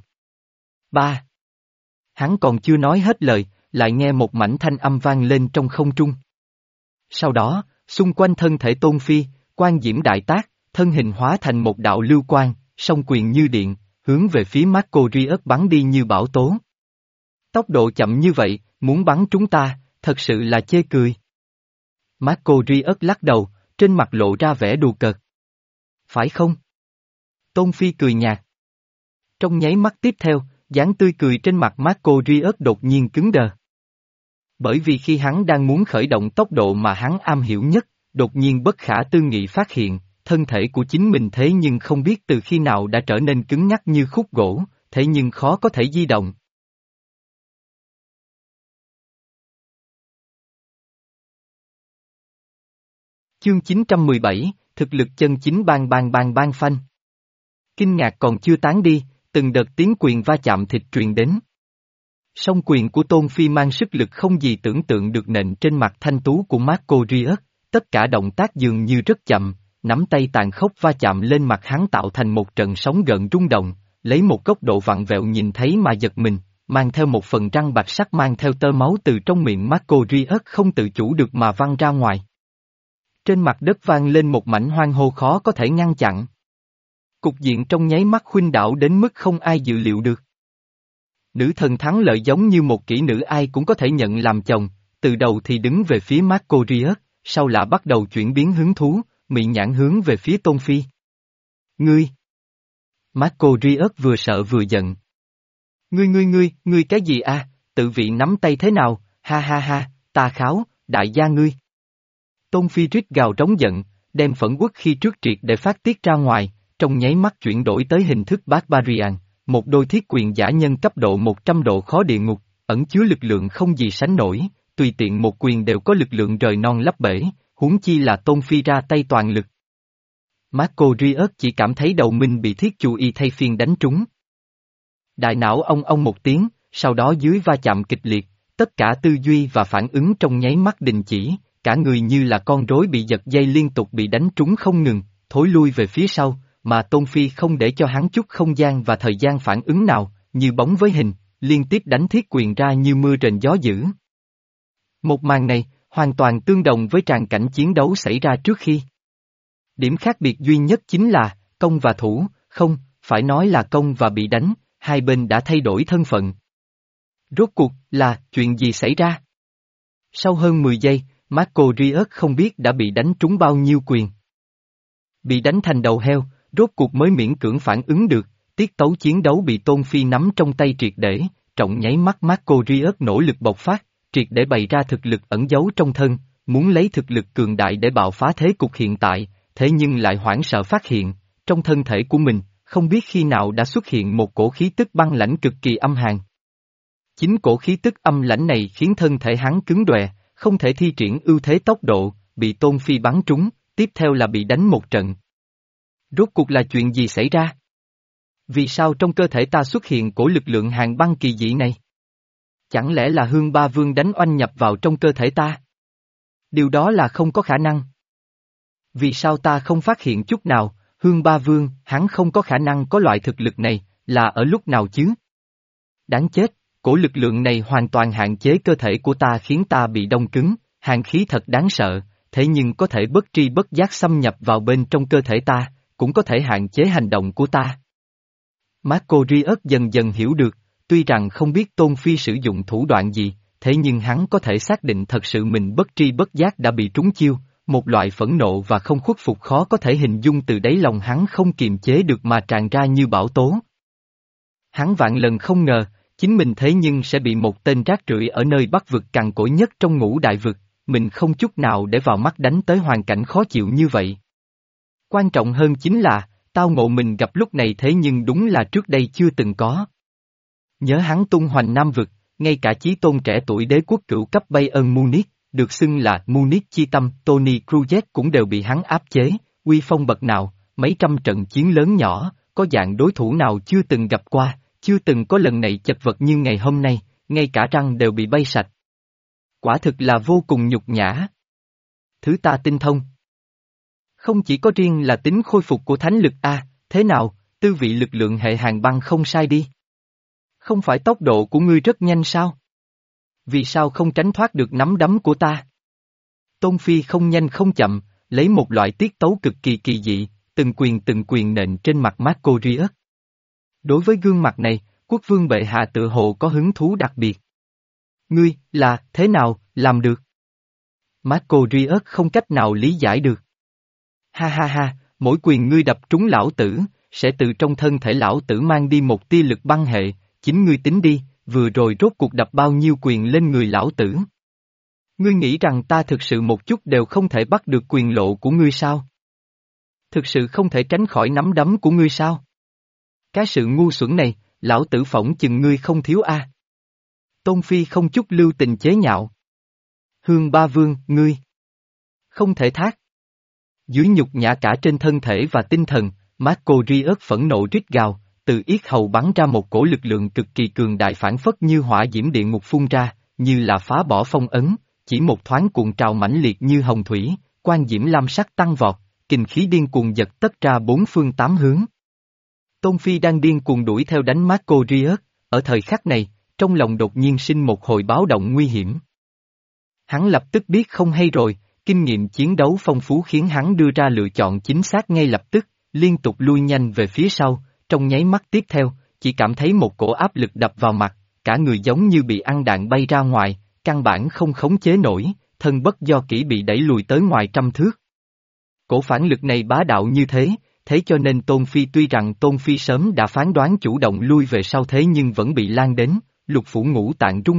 Ba. Hắn còn chưa nói hết lời, lại nghe một mảnh thanh âm vang lên trong không trung. Sau đó, xung quanh thân thể Tôn Phi, quang diễm đại tác, thân hình hóa thành một đạo lưu quang, song quyền như điện, hướng về phía Marco Rius bắn đi như bão tố. Tốc độ chậm như vậy, muốn bắn chúng ta, thật sự là chê cười. Marco Rius lắc đầu, trên mặt lộ ra vẻ đùa cợt. Phải không? Tôn Phi cười nhạt. Trong nháy mắt tiếp theo, dáng tươi cười trên mặt Marco Rius đột nhiên cứng đờ. Bởi vì khi hắn đang muốn khởi động tốc độ mà hắn am hiểu nhất, đột nhiên bất khả tư nghị phát hiện, thân thể của chính mình thế nhưng không biết từ khi nào đã trở nên cứng nhắc như khúc gỗ, thế nhưng khó có thể di động. Chương chín trăm mười bảy, thực lực chân chính bang bang bang bang phanh. Kinh ngạc còn chưa tán đi, từng đợt tiếng quyền va chạm thịt truyền đến. Song quyền của Tôn Phi mang sức lực không gì tưởng tượng được nện trên mặt thanh tú của Marco Rius, tất cả động tác dường như rất chậm, nắm tay tàn khốc va chạm lên mặt hắn tạo thành một trận sóng gợn rung động, lấy một góc độ vặn vẹo nhìn thấy mà giật mình, mang theo một phần răng bạch sắc mang theo tơ máu từ trong miệng Marco Rius không tự chủ được mà văng ra ngoài. Trên mặt đất vang lên một mảnh hoang hô khó có thể ngăn chặn. Cục diện trong nháy mắt khuynh đảo đến mức không ai dự liệu được. Nữ thần thắng lợi giống như một kỹ nữ ai cũng có thể nhận làm chồng, từ đầu thì đứng về phía Marco Rius, sau là bắt đầu chuyển biến hứng thú, mị nhãn hướng về phía Tôn Phi. Ngươi! Marco Rius vừa sợ vừa giận. Ngươi ngươi ngươi, ngươi cái gì a? Tự vị nắm tay thế nào, Ha ha ha, ta kháo, đại gia ngươi. Tôn Phi rít gào trống giận, đem phẫn uất khi trước triệt để phát tiết ra ngoài, trong nháy mắt chuyển đổi tới hình thức Barbarian, một đôi thiết quyền giả nhân cấp độ một trăm độ khó địa ngục, ẩn chứa lực lượng không gì sánh nổi, tùy tiện một quyền đều có lực lượng rời non lấp bể, huống chi là Tôn Phi ra tay toàn lực. Marco Riot chỉ cảm thấy đầu mình bị thiết chu y thay phiên đánh trúng. Đại não ông ông một tiếng, sau đó dưới va chạm kịch liệt, tất cả tư duy và phản ứng trong nháy mắt đình chỉ, cả người như là con rối bị giật dây liên tục bị đánh trúng không ngừng, thối lui về phía sau, mà Tôn Phi không để cho hắn chút không gian và thời gian phản ứng nào, như bóng với hình, liên tiếp đánh thiết quyền ra như mưa rền gió dữ. Một màn này, hoàn toàn tương đồng với tràng cảnh chiến đấu xảy ra trước khi. Điểm khác biệt duy nhất chính là, công và thủ, không, phải nói là công và bị đánh, hai bên đã thay đổi thân phận. Rốt cuộc, là, chuyện gì xảy ra? Sau hơn mười giây, Marco Riot không biết đã bị đánh trúng bao nhiêu quyền. Bị đánh thành đầu heo, rốt cuộc mới miễn cưỡng phản ứng được, tiết tấu chiến đấu bị Tôn Phi nắm trong tay triệt để, trọng nháy mắt Marco Riot nỗ lực bộc phát, triệt để bày ra thực lực ẩn giấu trong thân, muốn lấy thực lực cường đại để bạo phá thế cục hiện tại, thế nhưng lại hoảng sợ phát hiện, trong thân thể của mình, không biết khi nào đã xuất hiện một cổ khí tức băng lãnh cực kỳ âm hàn. Chính cổ khí tức âm lãnh này khiến thân thể hắn cứng đòe, không thể thi triển ưu thế tốc độ, bị Tôn Phi bắn trúng, tiếp theo là bị đánh một trận. Rốt cuộc là chuyện gì xảy ra? Vì sao trong cơ thể ta xuất hiện cổ lực lượng hàn băng kỳ dị này? Chẳng lẽ là Hương Ba Vương đánh oanh nhập vào trong cơ thể ta? Điều đó là không có khả năng. Vì sao ta không phát hiện chút nào, Hương Ba Vương, hắn không có khả năng có loại thực lực này, là ở lúc nào chứ? Đáng chết, cổ lực lượng này hoàn toàn hạn chế cơ thể của ta khiến ta bị đông cứng, hàn khí thật đáng sợ, thế nhưng có thể bất tri bất giác xâm nhập vào bên trong cơ thể ta, cũng có thể hạn chế hành động của ta. Marco Riot dần dần hiểu được, tuy rằng không biết Tôn Phi sử dụng thủ đoạn gì, thế nhưng hắn có thể xác định thật sự mình bất tri bất giác đã bị trúng chiêu, một loại phẫn nộ và không khuất phục khó có thể hình dung từ đáy lòng hắn không kiềm chế được mà tràn ra như bão tố. Hắn vạn lần không ngờ, chính mình thế nhưng sẽ bị một tên rác rưởi ở nơi Bắc vực cằn cỗi nhất trong ngũ đại vực, mình không chút nào để vào mắt đánh tới hoàn cảnh khó chịu như vậy. Quan trọng hơn chính là, tao ngộ mình gặp lúc này thế nhưng đúng là trước đây chưa từng có. Nhớ hắn tung hoành Nam vực, ngay cả chí tôn trẻ tuổi đế quốc cửu cấp Bayern Munich, được xưng là Munich chi tâm, Tony Cruzet cũng đều bị hắn áp chế, uy phong bậc nào, mấy trăm trận chiến lớn nhỏ, có dạng đối thủ nào chưa từng gặp qua, chưa từng có lần này chật vật như ngày hôm nay, ngay cả răng đều bị bay sạch. Quả thực là vô cùng nhục nhã. Thứ ta tinh thông. Không chỉ có riêng là tính khôi phục của thánh lực A, thế nào, tư vị lực lượng hệ hàn băng không sai đi. Không phải tốc độ của ngươi rất nhanh sao? Vì sao không tránh thoát được nắm đấm của ta? Tôn Phi không nhanh không chậm, lấy một loại tiết tấu cực kỳ kỳ dị, từng quyền từng quyền nện trên mặt Marco Riot. Đối với gương mặt này, quốc vương bệ hạ tự hồ có hứng thú đặc biệt. Ngươi, là, thế nào, làm được? Marco Riot không cách nào lý giải được. Ha ha ha, mỗi quyền ngươi đập trúng lão tử, sẽ từ trong thân thể lão tử mang đi một tia lực băng hệ, chính ngươi tính đi, vừa rồi rốt cuộc đập bao nhiêu quyền lên người lão tử. Ngươi nghĩ rằng ta thực sự một chút đều không thể bắt được quyền lộ của ngươi sao? Thực sự không thể tránh khỏi nắm đấm của ngươi sao? Cái sự ngu xuẩn này, lão tử phỏng chừng ngươi không thiếu a. Tôn Phi không chút lưu tình chế nhạo. Hương Ba Vương, ngươi không thể thác. Dưới nhục nhã cả trên thân thể và tinh thần, Marco Riot phẫn nộ rít gào, từ yết hầu bắn ra một cổ lực lượng cực kỳ cường đại phản phất như hỏa diễm địa ngục phun ra, như là phá bỏ phong ấn, chỉ một thoáng cuộn trào mãnh liệt như hồng thủy, quan diễm lam sắc tăng vọt, kình khí điên cuồng giật tất ra bốn phương tám hướng. Tôn Phi đang điên cuồng đuổi theo đánh Marco Riot, ở thời khắc này, trong lòng đột nhiên sinh một hồi báo động nguy hiểm. Hắn lập tức biết không hay rồi, kinh nghiệm chiến đấu phong phú khiến hắn đưa ra lựa chọn chính xác ngay lập tức, liên tục lui nhanh về phía sau, trong nháy mắt tiếp theo, chỉ cảm thấy một cổ áp lực đập vào mặt, cả người giống như bị ăn đạn bay ra ngoài, căn bản không khống chế nổi, thân bất do kỹ bị đẩy lùi tới ngoài trăm thước. Cổ phản lực này bá đạo như thế, thế cho nên Tôn Phi tuy rằng Tôn Phi sớm đã phán đoán chủ động lui về sau thế nhưng vẫn bị lan đến, lục phủ ngũ tạng rung mạnh,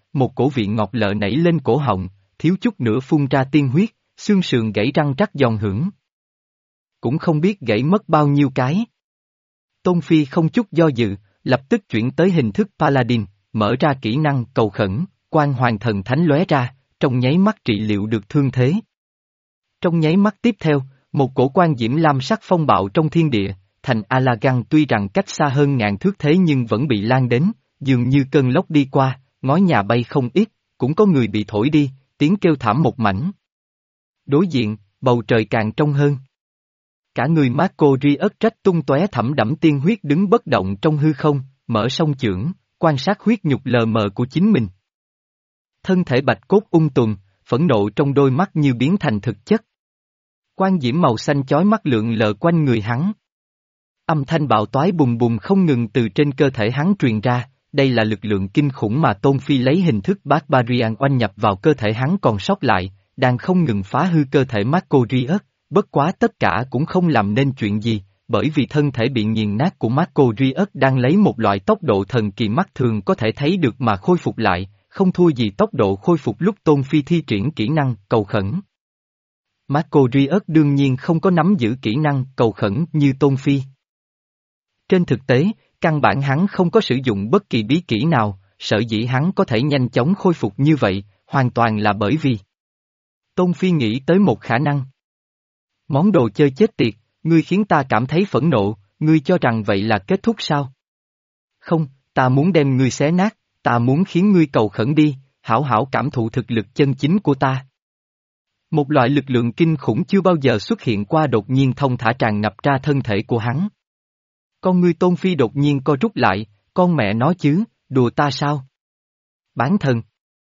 một cổ vị ngọt lợ nảy lên cổ họng, thiếu chút nữa phun ra tiên huyết, xương sườn gãy răng rắc giòn hưởng. Cũng không biết gãy mất bao nhiêu cái. Tôn Phi không chút do dự, lập tức chuyển tới hình thức Paladin, mở ra kỹ năng cầu khẩn, quang hoàng thần thánh lóe ra, trong nháy mắt trị liệu được thương thế. Trong nháy mắt tiếp theo, một cổ quan diễm lam sắc phong bạo trong thiên địa, thành Alagan tuy rằng cách xa hơn ngàn thước thế nhưng vẫn bị lan đến, dường như cơn lốc đi qua, ngói nhà bay không ít, cũng có người bị thổi đi, tiếng kêu thảm một mảnh. Đối diện, bầu trời càng trong hơn. Cả người Marco Rius rách tung tóe thẩm đẫm tiên huyết đứng bất động trong hư không, mở song chưởng, quan sát huyết nhục lờ mờ của chính mình. Thân thể bạch cốt ung tùm, phẫn nộ trong đôi mắt như biến thành thực chất. Quang diễm màu xanh chói mắt lượn lờ quanh người hắn. Âm thanh bạo toái bùng bùng không ngừng từ trên cơ thể hắn truyền ra, đây là lực lượng kinh khủng mà Tôn Phi lấy hình thức Barbarian oanh nhập vào cơ thể hắn còn sót lại, đang không ngừng phá hư cơ thể Marco Rius, bất quá tất cả cũng không làm nên chuyện gì, bởi vì thân thể bị nghiền nát của Marco Rius đang lấy một loại tốc độ thần kỳ mắt thường có thể thấy được mà khôi phục lại, không thua gì tốc độ khôi phục lúc Tôn Phi thi triển kỹ năng cầu khẩn. Marco Rius đương nhiên không có nắm giữ kỹ năng cầu khẩn như Tôn Phi. Trên thực tế, căn bản hắn không có sử dụng bất kỳ bí kỹ nào, sở dĩ hắn có thể nhanh chóng khôi phục như vậy, hoàn toàn là bởi vì Tôn Phi nghĩ tới một khả năng. Món đồ chơi chết tiệt, ngươi khiến ta cảm thấy phẫn nộ, ngươi cho rằng vậy là kết thúc sao? Không, ta muốn đem ngươi xé nát, ta muốn khiến ngươi cầu khẩn đi, hảo hảo cảm thụ thực lực chân chính của ta. Một loại lực lượng kinh khủng chưa bao giờ xuất hiện qua đột nhiên thông thả tràn ngập ra thân thể của hắn. Con ngươi Tôn Phi đột nhiên co rút lại, con mẹ nó chứ, đùa ta sao? Bán thần.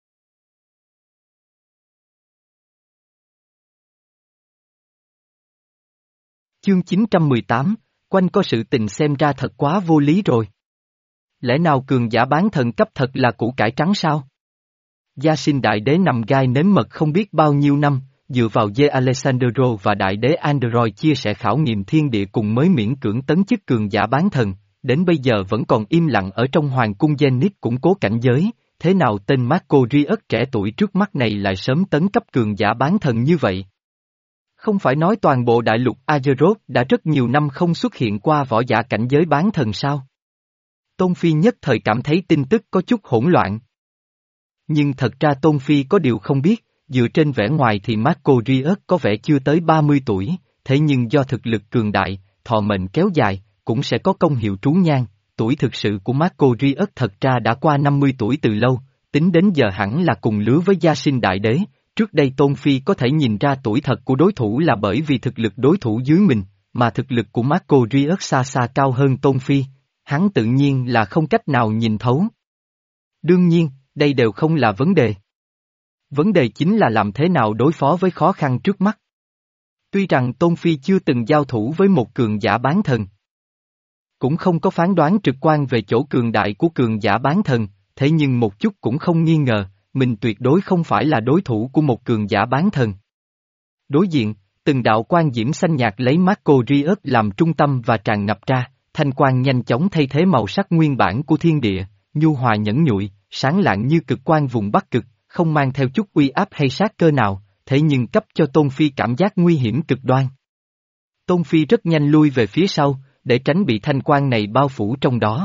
Chương chín trăm mười tám, quanh co sự tình xem ra thật quá vô lý rồi. Lẽ nào cường giả bán thần cấp thật là củ cải trắng sao? Gia sinh đại đế nằm gai nếm mật không biết bao nhiêu năm, dựa vào dê Alessandro và đại đế Android chia sẻ khảo nghiệm thiên địa cùng mới miễn cưỡng tấn chức cường giả bán thần, đến bây giờ vẫn còn im lặng ở trong hoàng cung Zenith củng cố cảnh giới, thế nào tên Marco Rius trẻ tuổi trước mắt này lại sớm tấn cấp cường giả bán thần như vậy? Không phải nói toàn bộ đại lục Azeroth đã rất nhiều năm không xuất hiện qua võ giả cảnh giới bán thần sao? Tôn Phi nhất thời cảm thấy tin tức có chút hỗn loạn. Nhưng thật ra Tôn Phi có điều không biết, dựa trên vẻ ngoài thì Marco Rius có vẻ chưa tới ba mươi tuổi, thế nhưng do thực lực cường đại, thọ mệnh kéo dài, cũng sẽ có công hiệu trú nhang, tuổi thực sự của Marco Rius thật ra đã qua năm mươi tuổi từ lâu, tính đến giờ hẳn là cùng lứa với Gia Sinh Đại Đế. Trước đây Tôn Phi có thể nhìn ra tuổi thật của đối thủ là bởi vì thực lực đối thủ dưới mình, mà thực lực của Marco Rius xa xa cao hơn Tôn Phi, hắn tự nhiên là không cách nào nhìn thấu. Đương nhiên, đây đều không là vấn đề. Vấn đề chính là làm thế nào đối phó với khó khăn trước mắt. Tuy rằng Tôn Phi chưa từng giao thủ với một cường giả bán thần, cũng không có phán đoán trực quan về chỗ cường đại của cường giả bán thần, thế nhưng một chút cũng không nghi ngờ, mình tuyệt đối không phải là đối thủ của một cường giả bán thần. Đối diện, từng đạo quang diễm xanh nhạt lấy Marco Rius làm trung tâm và tràn ngập ra, thanh quang nhanh chóng thay thế màu sắc nguyên bản của thiên địa, nhu hòa nhẫn nhụi, sáng lạng như cực quang vùng Bắc Cực, không mang theo chút uy áp hay sát cơ nào, thế nhưng cấp cho Tôn Phi cảm giác nguy hiểm cực đoan. Tôn Phi rất nhanh lui về phía sau, để tránh bị thanh quang này bao phủ trong đó.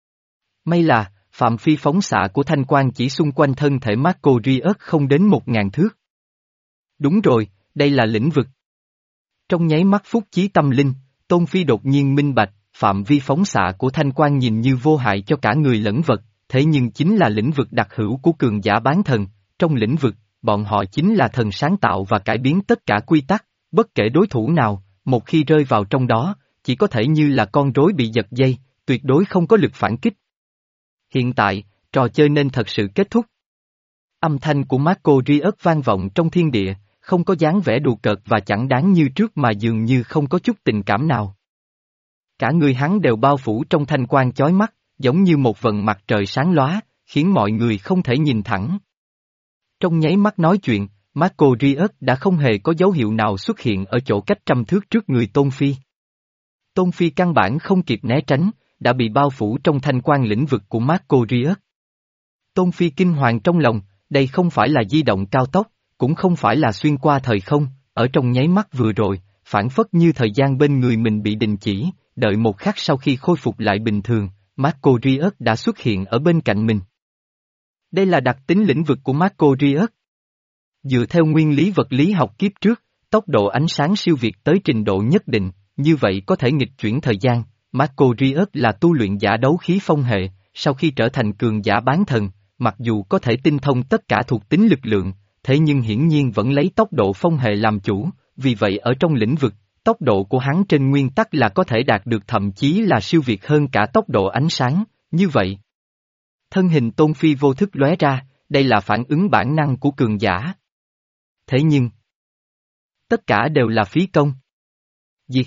May là, phạm vi phóng xạ của thanh quang chỉ xung quanh thân thể Marco Rius không đến một ngàn thước. Đúng rồi, đây là lĩnh vực. Trong nháy mắt phúc chí tâm linh, Tôn Phi đột nhiên minh bạch, phạm vi phóng xạ của thanh quang nhìn như vô hại cho cả người lẫn vật, thế nhưng chính là lĩnh vực đặc hữu của cường giả bán thần, trong lĩnh vực, bọn họ chính là thần sáng tạo và cải biến tất cả quy tắc, bất kể đối thủ nào, một khi rơi vào trong đó, chỉ có thể như là con rối bị giật dây, tuyệt đối không có lực phản kích. Hiện tại, trò chơi nên thật sự kết thúc. Âm thanh của Marco Rius vang vọng trong thiên địa, không có dáng vẻ đùa cợt và chẳng đáng như trước mà dường như không có chút tình cảm nào. Cả người hắn đều bao phủ trong thanh quang chói mắt, giống như một vầng mặt trời sáng lóa, khiến mọi người không thể nhìn thẳng. Trong nháy mắt nói chuyện, Marco Rius đã không hề có dấu hiệu nào xuất hiện ở chỗ cách trăm thước trước người Tôn Phi. Tôn Phi căn bản không kịp né tránh, đã bị bao phủ trong thanh quang lĩnh vực của Marco Rius. Tôn Phi kinh hoàng trong lòng, đây không phải là di động cao tốc, cũng không phải là xuyên qua thời không, ở trong nháy mắt vừa rồi, phản phất như thời gian bên người mình bị đình chỉ, đợi một khắc sau khi khôi phục lại bình thường, Marco Rius đã xuất hiện ở bên cạnh mình. Đây là đặc tính lĩnh vực của Marco Rius. Dựa theo nguyên lý vật lý học kiếp trước, tốc độ ánh sáng siêu việt tới trình độ nhất định, như vậy có thể nghịch chuyển thời gian. Marco Rius là tu luyện giả đấu khí phong hệ, sau khi trở thành cường giả bán thần, mặc dù có thể tinh thông tất cả thuộc tính lực lượng, thế nhưng hiển nhiên vẫn lấy tốc độ phong hệ làm chủ, vì vậy ở trong lĩnh vực, tốc độ của hắn trên nguyên tắc là có thể đạt được thậm chí là siêu việt hơn cả tốc độ ánh sáng, như vậy. Thân hình Tôn Phi vô thức lóe ra, đây là phản ứng bản năng của cường giả. Thế nhưng, tất cả đều là phí công. Diệt.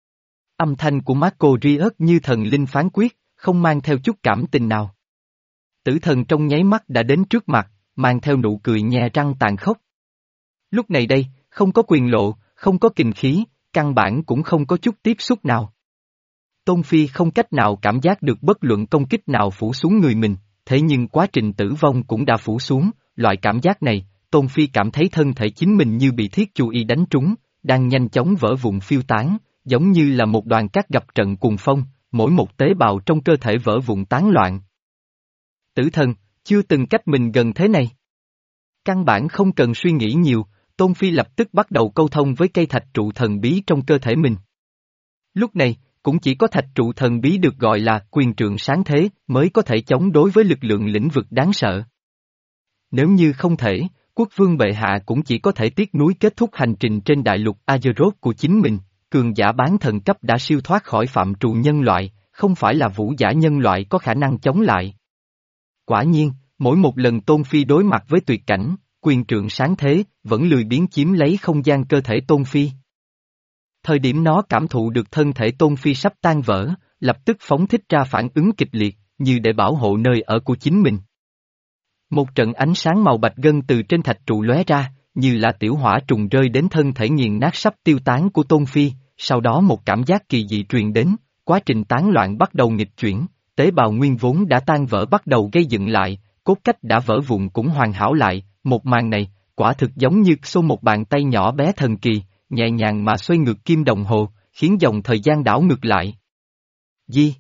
Âm thanh của Marco Rius như thần linh phán quyết, không mang theo chút cảm tình nào. Tử thần trong nháy mắt đã đến trước mặt, mang theo nụ cười nhe răng tàn khốc. Lúc này đây, không có quyền lộ, không có kình khí, căn bản cũng không có chút tiếp xúc nào. Tôn Phi không cách nào cảm giác được bất luận công kích nào phủ xuống người mình, thế nhưng quá trình tử vong cũng đã phủ xuống, loại cảm giác này, Tôn Phi cảm thấy thân thể chính mình như bị thiết chu y đánh trúng, đang nhanh chóng vỡ vụn phiêu tán, giống như là một đoàn cát gặp trận cuồng phong, mỗi một tế bào trong cơ thể vỡ vụn tán loạn. Tử thần, chưa từng cách mình gần thế này. Căn bản không cần suy nghĩ nhiều, Tôn Phi lập tức bắt đầu câu thông với cây thạch trụ thần bí trong cơ thể mình. Lúc này, cũng chỉ có thạch trụ thần bí được gọi là quyền trượng sáng thế mới có thể chống đối với lực lượng lĩnh vực đáng sợ. Nếu như không thể, quốc vương bệ hạ cũng chỉ có thể tiếc nuối kết thúc hành trình trên đại lục Azeroth của chính mình, cường giả bán thần cấp đã siêu thoát khỏi phạm trù nhân loại, không phải là vũ giả nhân loại có khả năng chống lại. Quả nhiên, mỗi một lần Tôn Phi đối mặt với tuyệt cảnh, quyền trượng sáng thế, vẫn lười biếng chiếm lấy không gian cơ thể Tôn Phi. Thời điểm nó cảm thụ được thân thể Tôn Phi sắp tan vỡ, lập tức phóng thích ra phản ứng kịch liệt, như để bảo hộ nơi ở của chính mình. Một trận ánh sáng màu bạch ngân từ trên thạch trụ lóe ra, như là tiểu hỏa trùng rơi đến thân thể nghiền nát sắp tiêu tán của Tôn Phi, sau đó một cảm giác kỳ dị truyền đến, quá trình tán loạn bắt đầu nghịch chuyển, tế bào nguyên vốn đã tan vỡ bắt đầu gây dựng lại, cốt cách đã vỡ vụn cũng hoàn hảo lại, một màn này, quả thực giống như xô một bàn tay nhỏ bé thần kỳ, nhẹ nhàng mà xoay ngược kim đồng hồ, khiến dòng thời gian đảo ngược lại. Di.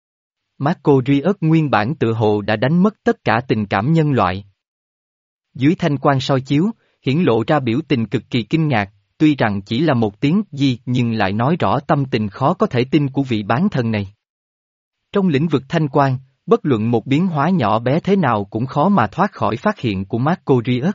Marco Rius nguyên bản tự hồ đã đánh mất tất cả tình cảm nhân loại. Dưới thanh quang soi chiếu, hiển lộ ra biểu tình cực kỳ kinh ngạc, tuy rằng chỉ là một tiếng di nhưng lại nói rõ tâm tình khó có thể tin của vị bán thần này. Trong lĩnh vực thanh quang, bất luận một biến hóa nhỏ bé thế nào cũng khó mà thoát khỏi phát hiện của Marco Rius.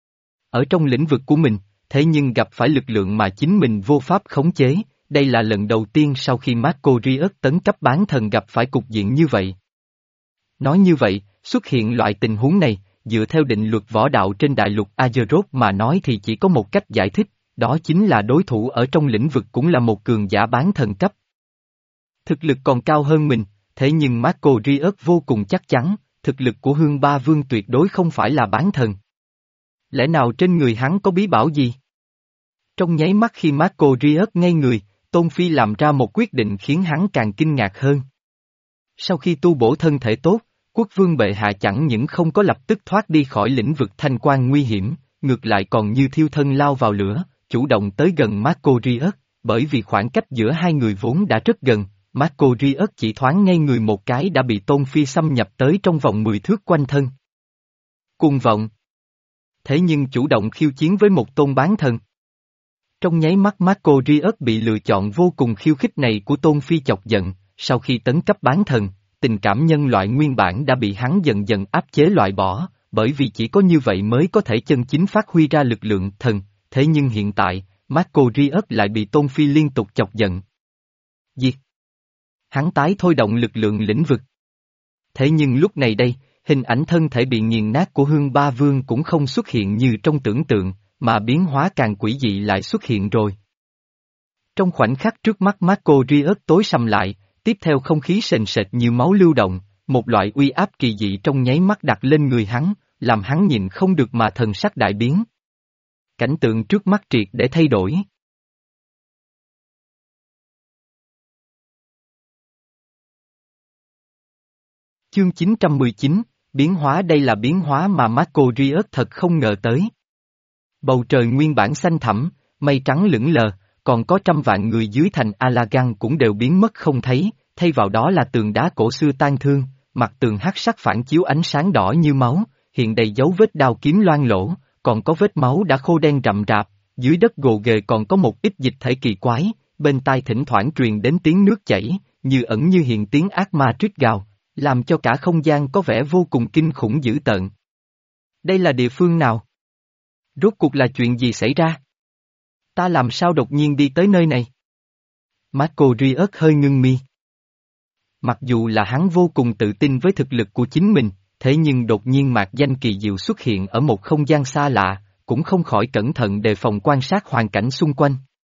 Ở trong lĩnh vực của mình, thế nhưng gặp phải lực lượng mà chính mình vô pháp khống chế, đây là lần đầu tiên sau khi Marco Rius tấn cấp bán thần gặp phải cục diện như vậy. Nói như vậy, xuất hiện loại tình huống này, dựa theo định luật võ đạo trên đại lục Azeroth mà nói thì chỉ có một cách giải thích, đó chính là đối thủ ở trong lĩnh vực cũng là một cường giả bán thần cấp. Thực lực còn cao hơn mình, thế nhưng Marco Rius vô cùng chắc chắn, thực lực của Hương Ba Vương tuyệt đối không phải là bán thần. Lẽ nào trên người hắn có bí bảo gì? Trong nháy mắt khi Marco Rius ngây người, Tôn Phi làm ra một quyết định khiến hắn càng kinh ngạc hơn. Sau khi tu bổ thân thể tốt, quốc vương bệ hạ chẳng những không có lập tức thoát đi khỏi lĩnh vực thanh quan nguy hiểm, ngược lại còn như thiêu thân lao vào lửa, chủ động tới gần Marco Rius, bởi vì khoảng cách giữa hai người vốn đã rất gần, Marco Rius chỉ thoáng ngây người một cái đã bị Tôn Phi xâm nhập tới trong vòng mười thước quanh thân. Cuồng vọng. Thế nhưng chủ động khiêu chiến với một tôn bán thần. Trong nháy mắt Marco Rius bị lựa chọn vô cùng khiêu khích này của Tôn Phi chọc giận, sau khi tấn cấp bán thần, tình cảm nhân loại nguyên bản đã bị hắn dần dần áp chế loại bỏ, bởi vì chỉ có như vậy mới có thể chân chính phát huy ra lực lượng thần, thế nhưng hiện tại, Marco Rius lại bị Tôn Phi liên tục chọc giận. Diệt. Hắn tái thôi động lực lượng lĩnh vực. Thế nhưng lúc này đây, hình ảnh thân thể bị nghiền nát của Hương Ba Vương cũng không xuất hiện như trong tưởng tượng, mà biến hóa càng quỷ dị lại xuất hiện rồi. Trong khoảnh khắc trước mắt Marco Rius tối sầm lại, tiếp theo không khí sền sệt như máu lưu động, một loại uy áp kỳ dị trong nháy mắt đặt lên người hắn, làm hắn nhìn không được mà thần sắc đại biến. Cảnh tượng trước mắt triệt để thay đổi. Chương chín trăm mười chín, Biến hóa đây là biến hóa mà Marco Riot thật không ngờ tới. Bầu trời nguyên bản xanh thẳm, mây trắng lững lờ, còn có trăm vạn người dưới thành Alagan cũng đều biến mất không thấy, thay vào đó là tường đá cổ xưa tan thương, mặt tường hắc sắc phản chiếu ánh sáng đỏ như máu, hiện đầy dấu vết đao kiếm loang lỗ, còn có vết máu đã khô đen rậm rạp, dưới đất gồ ghề còn có một ít dịch thể kỳ quái, bên tai thỉnh thoảng truyền đến tiếng nước chảy, như ẩn như hiện tiếng ác ma rít gào, làm cho cả không gian có vẻ vô cùng kinh khủng dữ tợn. Đây là địa phương nào? Rốt cuộc là chuyện gì xảy ra? Ta làm sao đột nhiên đi tới nơi này? Marco Riot hơi ngưng mi. Mặc dù là hắn vô cùng tự tin với thực lực của chính mình, thế nhưng đột nhiên mạc danh kỳ diệu xuất hiện ở một không gian xa lạ, cũng không khỏi cẩn thận đề phòng quan sát hoàn cảnh xung quanh.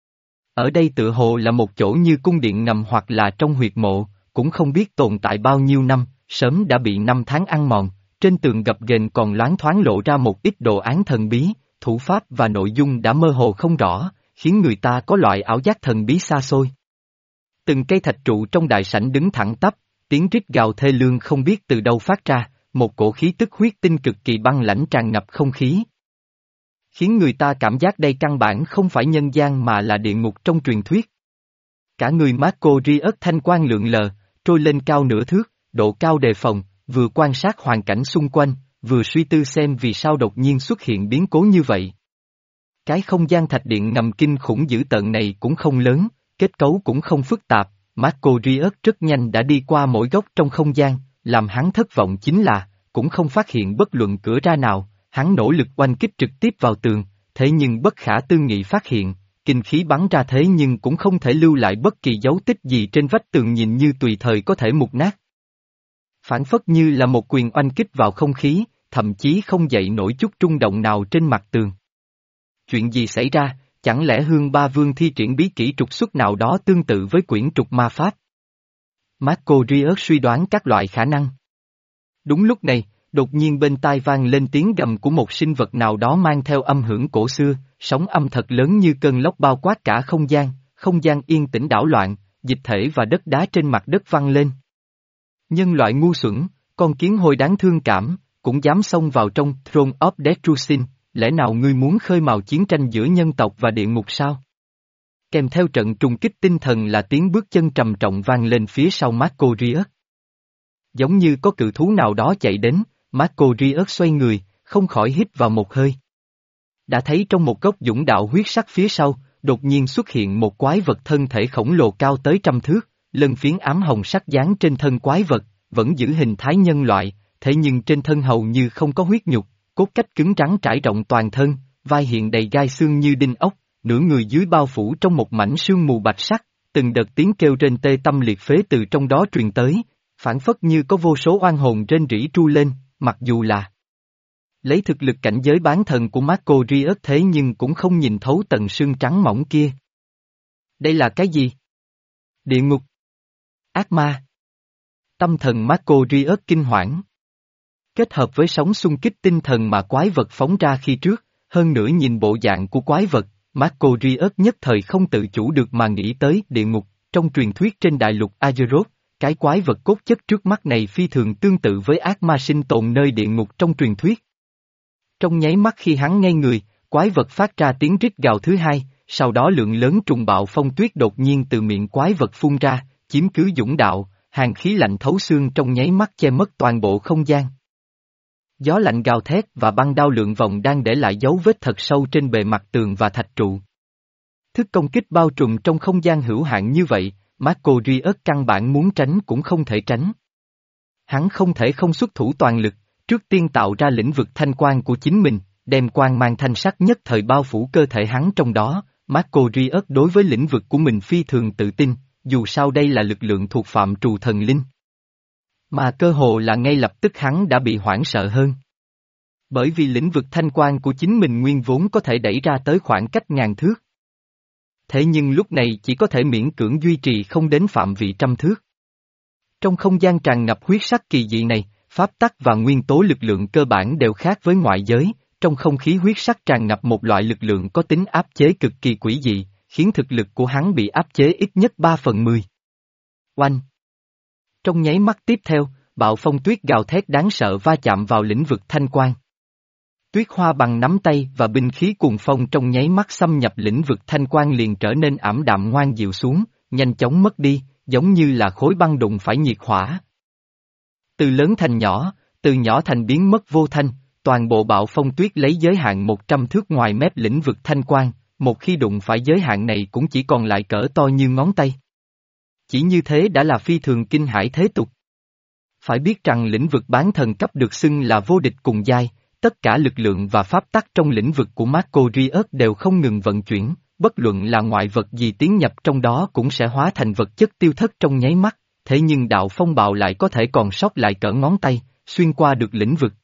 Ở đây tựa hồ là một chỗ như cung điện ngầm hoặc là trong huyệt mộ, cũng không biết tồn tại bao nhiêu năm, sớm đã bị năm tháng ăn mòn, trên tường gập ghềnh còn loáng thoáng lộ ra một ít đồ án thần bí, thủ pháp và nội dung đã mơ hồ không rõ, khiến người ta có loại ảo giác thần bí xa xôi. Từng cây thạch trụ trong đại sảnh đứng thẳng tắp, tiếng rít gào thê lương không biết từ đâu phát ra, một cổ khí tức huyết tinh cực kỳ băng lãnh tràn ngập không khí. Khiến người ta cảm giác đây căn bản không phải nhân gian mà là địa ngục trong truyền thuyết. Cả người Marco Riot thanh quang lượn lờ, trôi lên cao nửa thước, độ cao đề phòng, vừa quan sát hoàn cảnh xung quanh, vừa suy tư xem vì sao đột nhiên xuất hiện biến cố như vậy. Cái không gian thạch điện ngầm kinh khủng dữ tợn này cũng không lớn, kết cấu cũng không phức tạp, Marco Riot rất nhanh đã đi qua mỗi góc trong không gian, làm hắn thất vọng chính là, cũng không phát hiện bất luận cửa ra nào, hắn nỗ lực oanh kích trực tiếp vào tường, thế nhưng bất khả tư nghị phát hiện, kinh khí bắn ra thế nhưng cũng không thể lưu lại bất kỳ dấu tích gì trên vách tường nhìn như tùy thời có thể mục nát. Phản phất như là một quyền oanh kích vào không khí, thậm chí không dậy nổi chút rung động nào trên mặt tường. Chuyện gì xảy ra, chẳng lẽ Hương Ba Vương thi triển bí kỹ trục xuất nào đó tương tự với quyển trục ma pháp? Marco Riot suy đoán các loại khả năng. Đúng lúc này, đột nhiên bên tai vang lên tiếng gầm của một sinh vật nào đó mang theo âm hưởng cổ xưa, sóng âm thật lớn như cơn lốc bao quát cả không gian, không gian yên tĩnh đảo loạn, dịch thể và đất đá trên mặt đất văng lên. Nhân loại ngu xuẩn, con kiến hôi đáng thương cảm, cũng dám xông vào trong Throne of Destruction, lẽ nào ngươi muốn khơi mào chiến tranh giữa nhân tộc và địa ngục sao? Kèm theo trận trùng kích tinh thần là tiếng bước chân trầm trọng vang lên phía sau Marco Riot. Giống như có cự thú nào đó chạy đến, Marco Riot xoay người, không khỏi hít vào một hơi. Đã thấy trong một góc dũng đạo huyết sắc phía sau, đột nhiên xuất hiện một quái vật thân thể khổng lồ cao tới trăm thước, lân phiến ám hồng sắc dán trên thân quái vật, vẫn giữ hình thái nhân loại, thế nhưng trên thân hầu như không có huyết nhục, cốt cách cứng rắn trải rộng toàn thân, vai hiện đầy gai xương như đinh ốc, nửa người dưới bao phủ trong một mảnh sương mù bạch sắc, từng đợt tiếng kêu rên tê tâm liệt phế từ trong đó truyền tới, phản phất như có vô số oan hồn rên rỉ tru lên, mặc dù là lấy thực lực cảnh giới bán thần của Marco Riot thế nhưng cũng không nhìn thấu tầng sương trắng mỏng kia. Đây là cái gì? Địa ngục? Ác ma? Tâm thần Marco Riot kinh hoảng. Kết hợp với sóng xung kích tinh thần mà quái vật phóng ra khi trước, hơn nữa nhìn bộ dạng của quái vật, Marco Riot nhất thời không tự chủ được mà nghĩ tới địa ngục, trong truyền thuyết trên đại lục Azeroth, cái quái vật cốt chất trước mắt này phi thường tương tự với ác ma sinh tồn nơi địa ngục trong truyền thuyết. Trong nháy mắt khi hắn ngây người, quái vật phát ra tiếng rít gào thứ hai, sau đó lượng lớn trùng bạo phong tuyết đột nhiên từ miệng quái vật phun ra, chiếm cứ dũng đạo, hàn khí lạnh thấu xương trong nháy mắt che mất toàn bộ không gian. Gió lạnh gào thét và băng đao lượn vòng đang để lại dấu vết thật sâu trên bề mặt tường và thạch trụ. Thức công kích bao trùm trong không gian hữu hạn như vậy, Marco Riot căn bản muốn tránh cũng không thể tránh. Hắn không thể không xuất thủ toàn lực, trước tiên tạo ra lĩnh vực thanh quang của chính mình, đem quang mang thanh sắc nhất thời bao phủ cơ thể hắn trong đó. Marco Riot đối với lĩnh vực của mình phi thường tự tin, dù sao đây là lực lượng thuộc phạm trù thần linh. Mà cơ hồ là ngay lập tức hắn đã bị hoảng sợ hơn. Bởi vì lĩnh vực thanh quang của chính mình nguyên vốn có thể đẩy ra tới khoảng cách ngàn thước. Thế nhưng lúc này chỉ có thể miễn cưỡng duy trì không đến phạm vị trăm thước. Trong không gian tràn ngập huyết sắc kỳ dị này, pháp tắc và nguyên tố lực lượng cơ bản đều khác với ngoại giới, trong không khí huyết sắc tràn ngập một loại lực lượng có tính áp chế cực kỳ quỷ dị, khiến thực lực của hắn bị áp chế ít nhất ba phần mười. Oanh! Trong nháy mắt tiếp theo, bạo phong tuyết gào thét đáng sợ va chạm vào lĩnh vực thanh quang. Tuyết hoa bằng nắm tay và binh khí cuồng phong trong nháy mắt xâm nhập lĩnh vực thanh quang liền trở nên ảm đạm ngoan dịu xuống, nhanh chóng mất đi, giống như là khối băng đụng phải nhiệt hỏa. Từ lớn thành nhỏ, từ nhỏ thành biến mất vô thanh, toàn bộ bạo phong tuyết lấy giới hạn một trăm thước ngoài mép lĩnh vực thanh quang, một khi đụng phải giới hạn này cũng chỉ còn lại cỡ to như ngón tay. Chỉ như thế đã là phi thường kinh hãi thế tục. Phải biết rằng lĩnh vực bán thần cấp được xưng là vô địch cùng giai, tất cả lực lượng và pháp tắc trong lĩnh vực của Marco Riot đều không ngừng vận chuyển, bất luận là ngoại vật gì tiến nhập trong đó cũng sẽ hóa thành vật chất tiêu thất trong nháy mắt, thế nhưng đạo phong bạo lại có thể còn sót lại cỡ ngón tay, xuyên qua được lĩnh vực.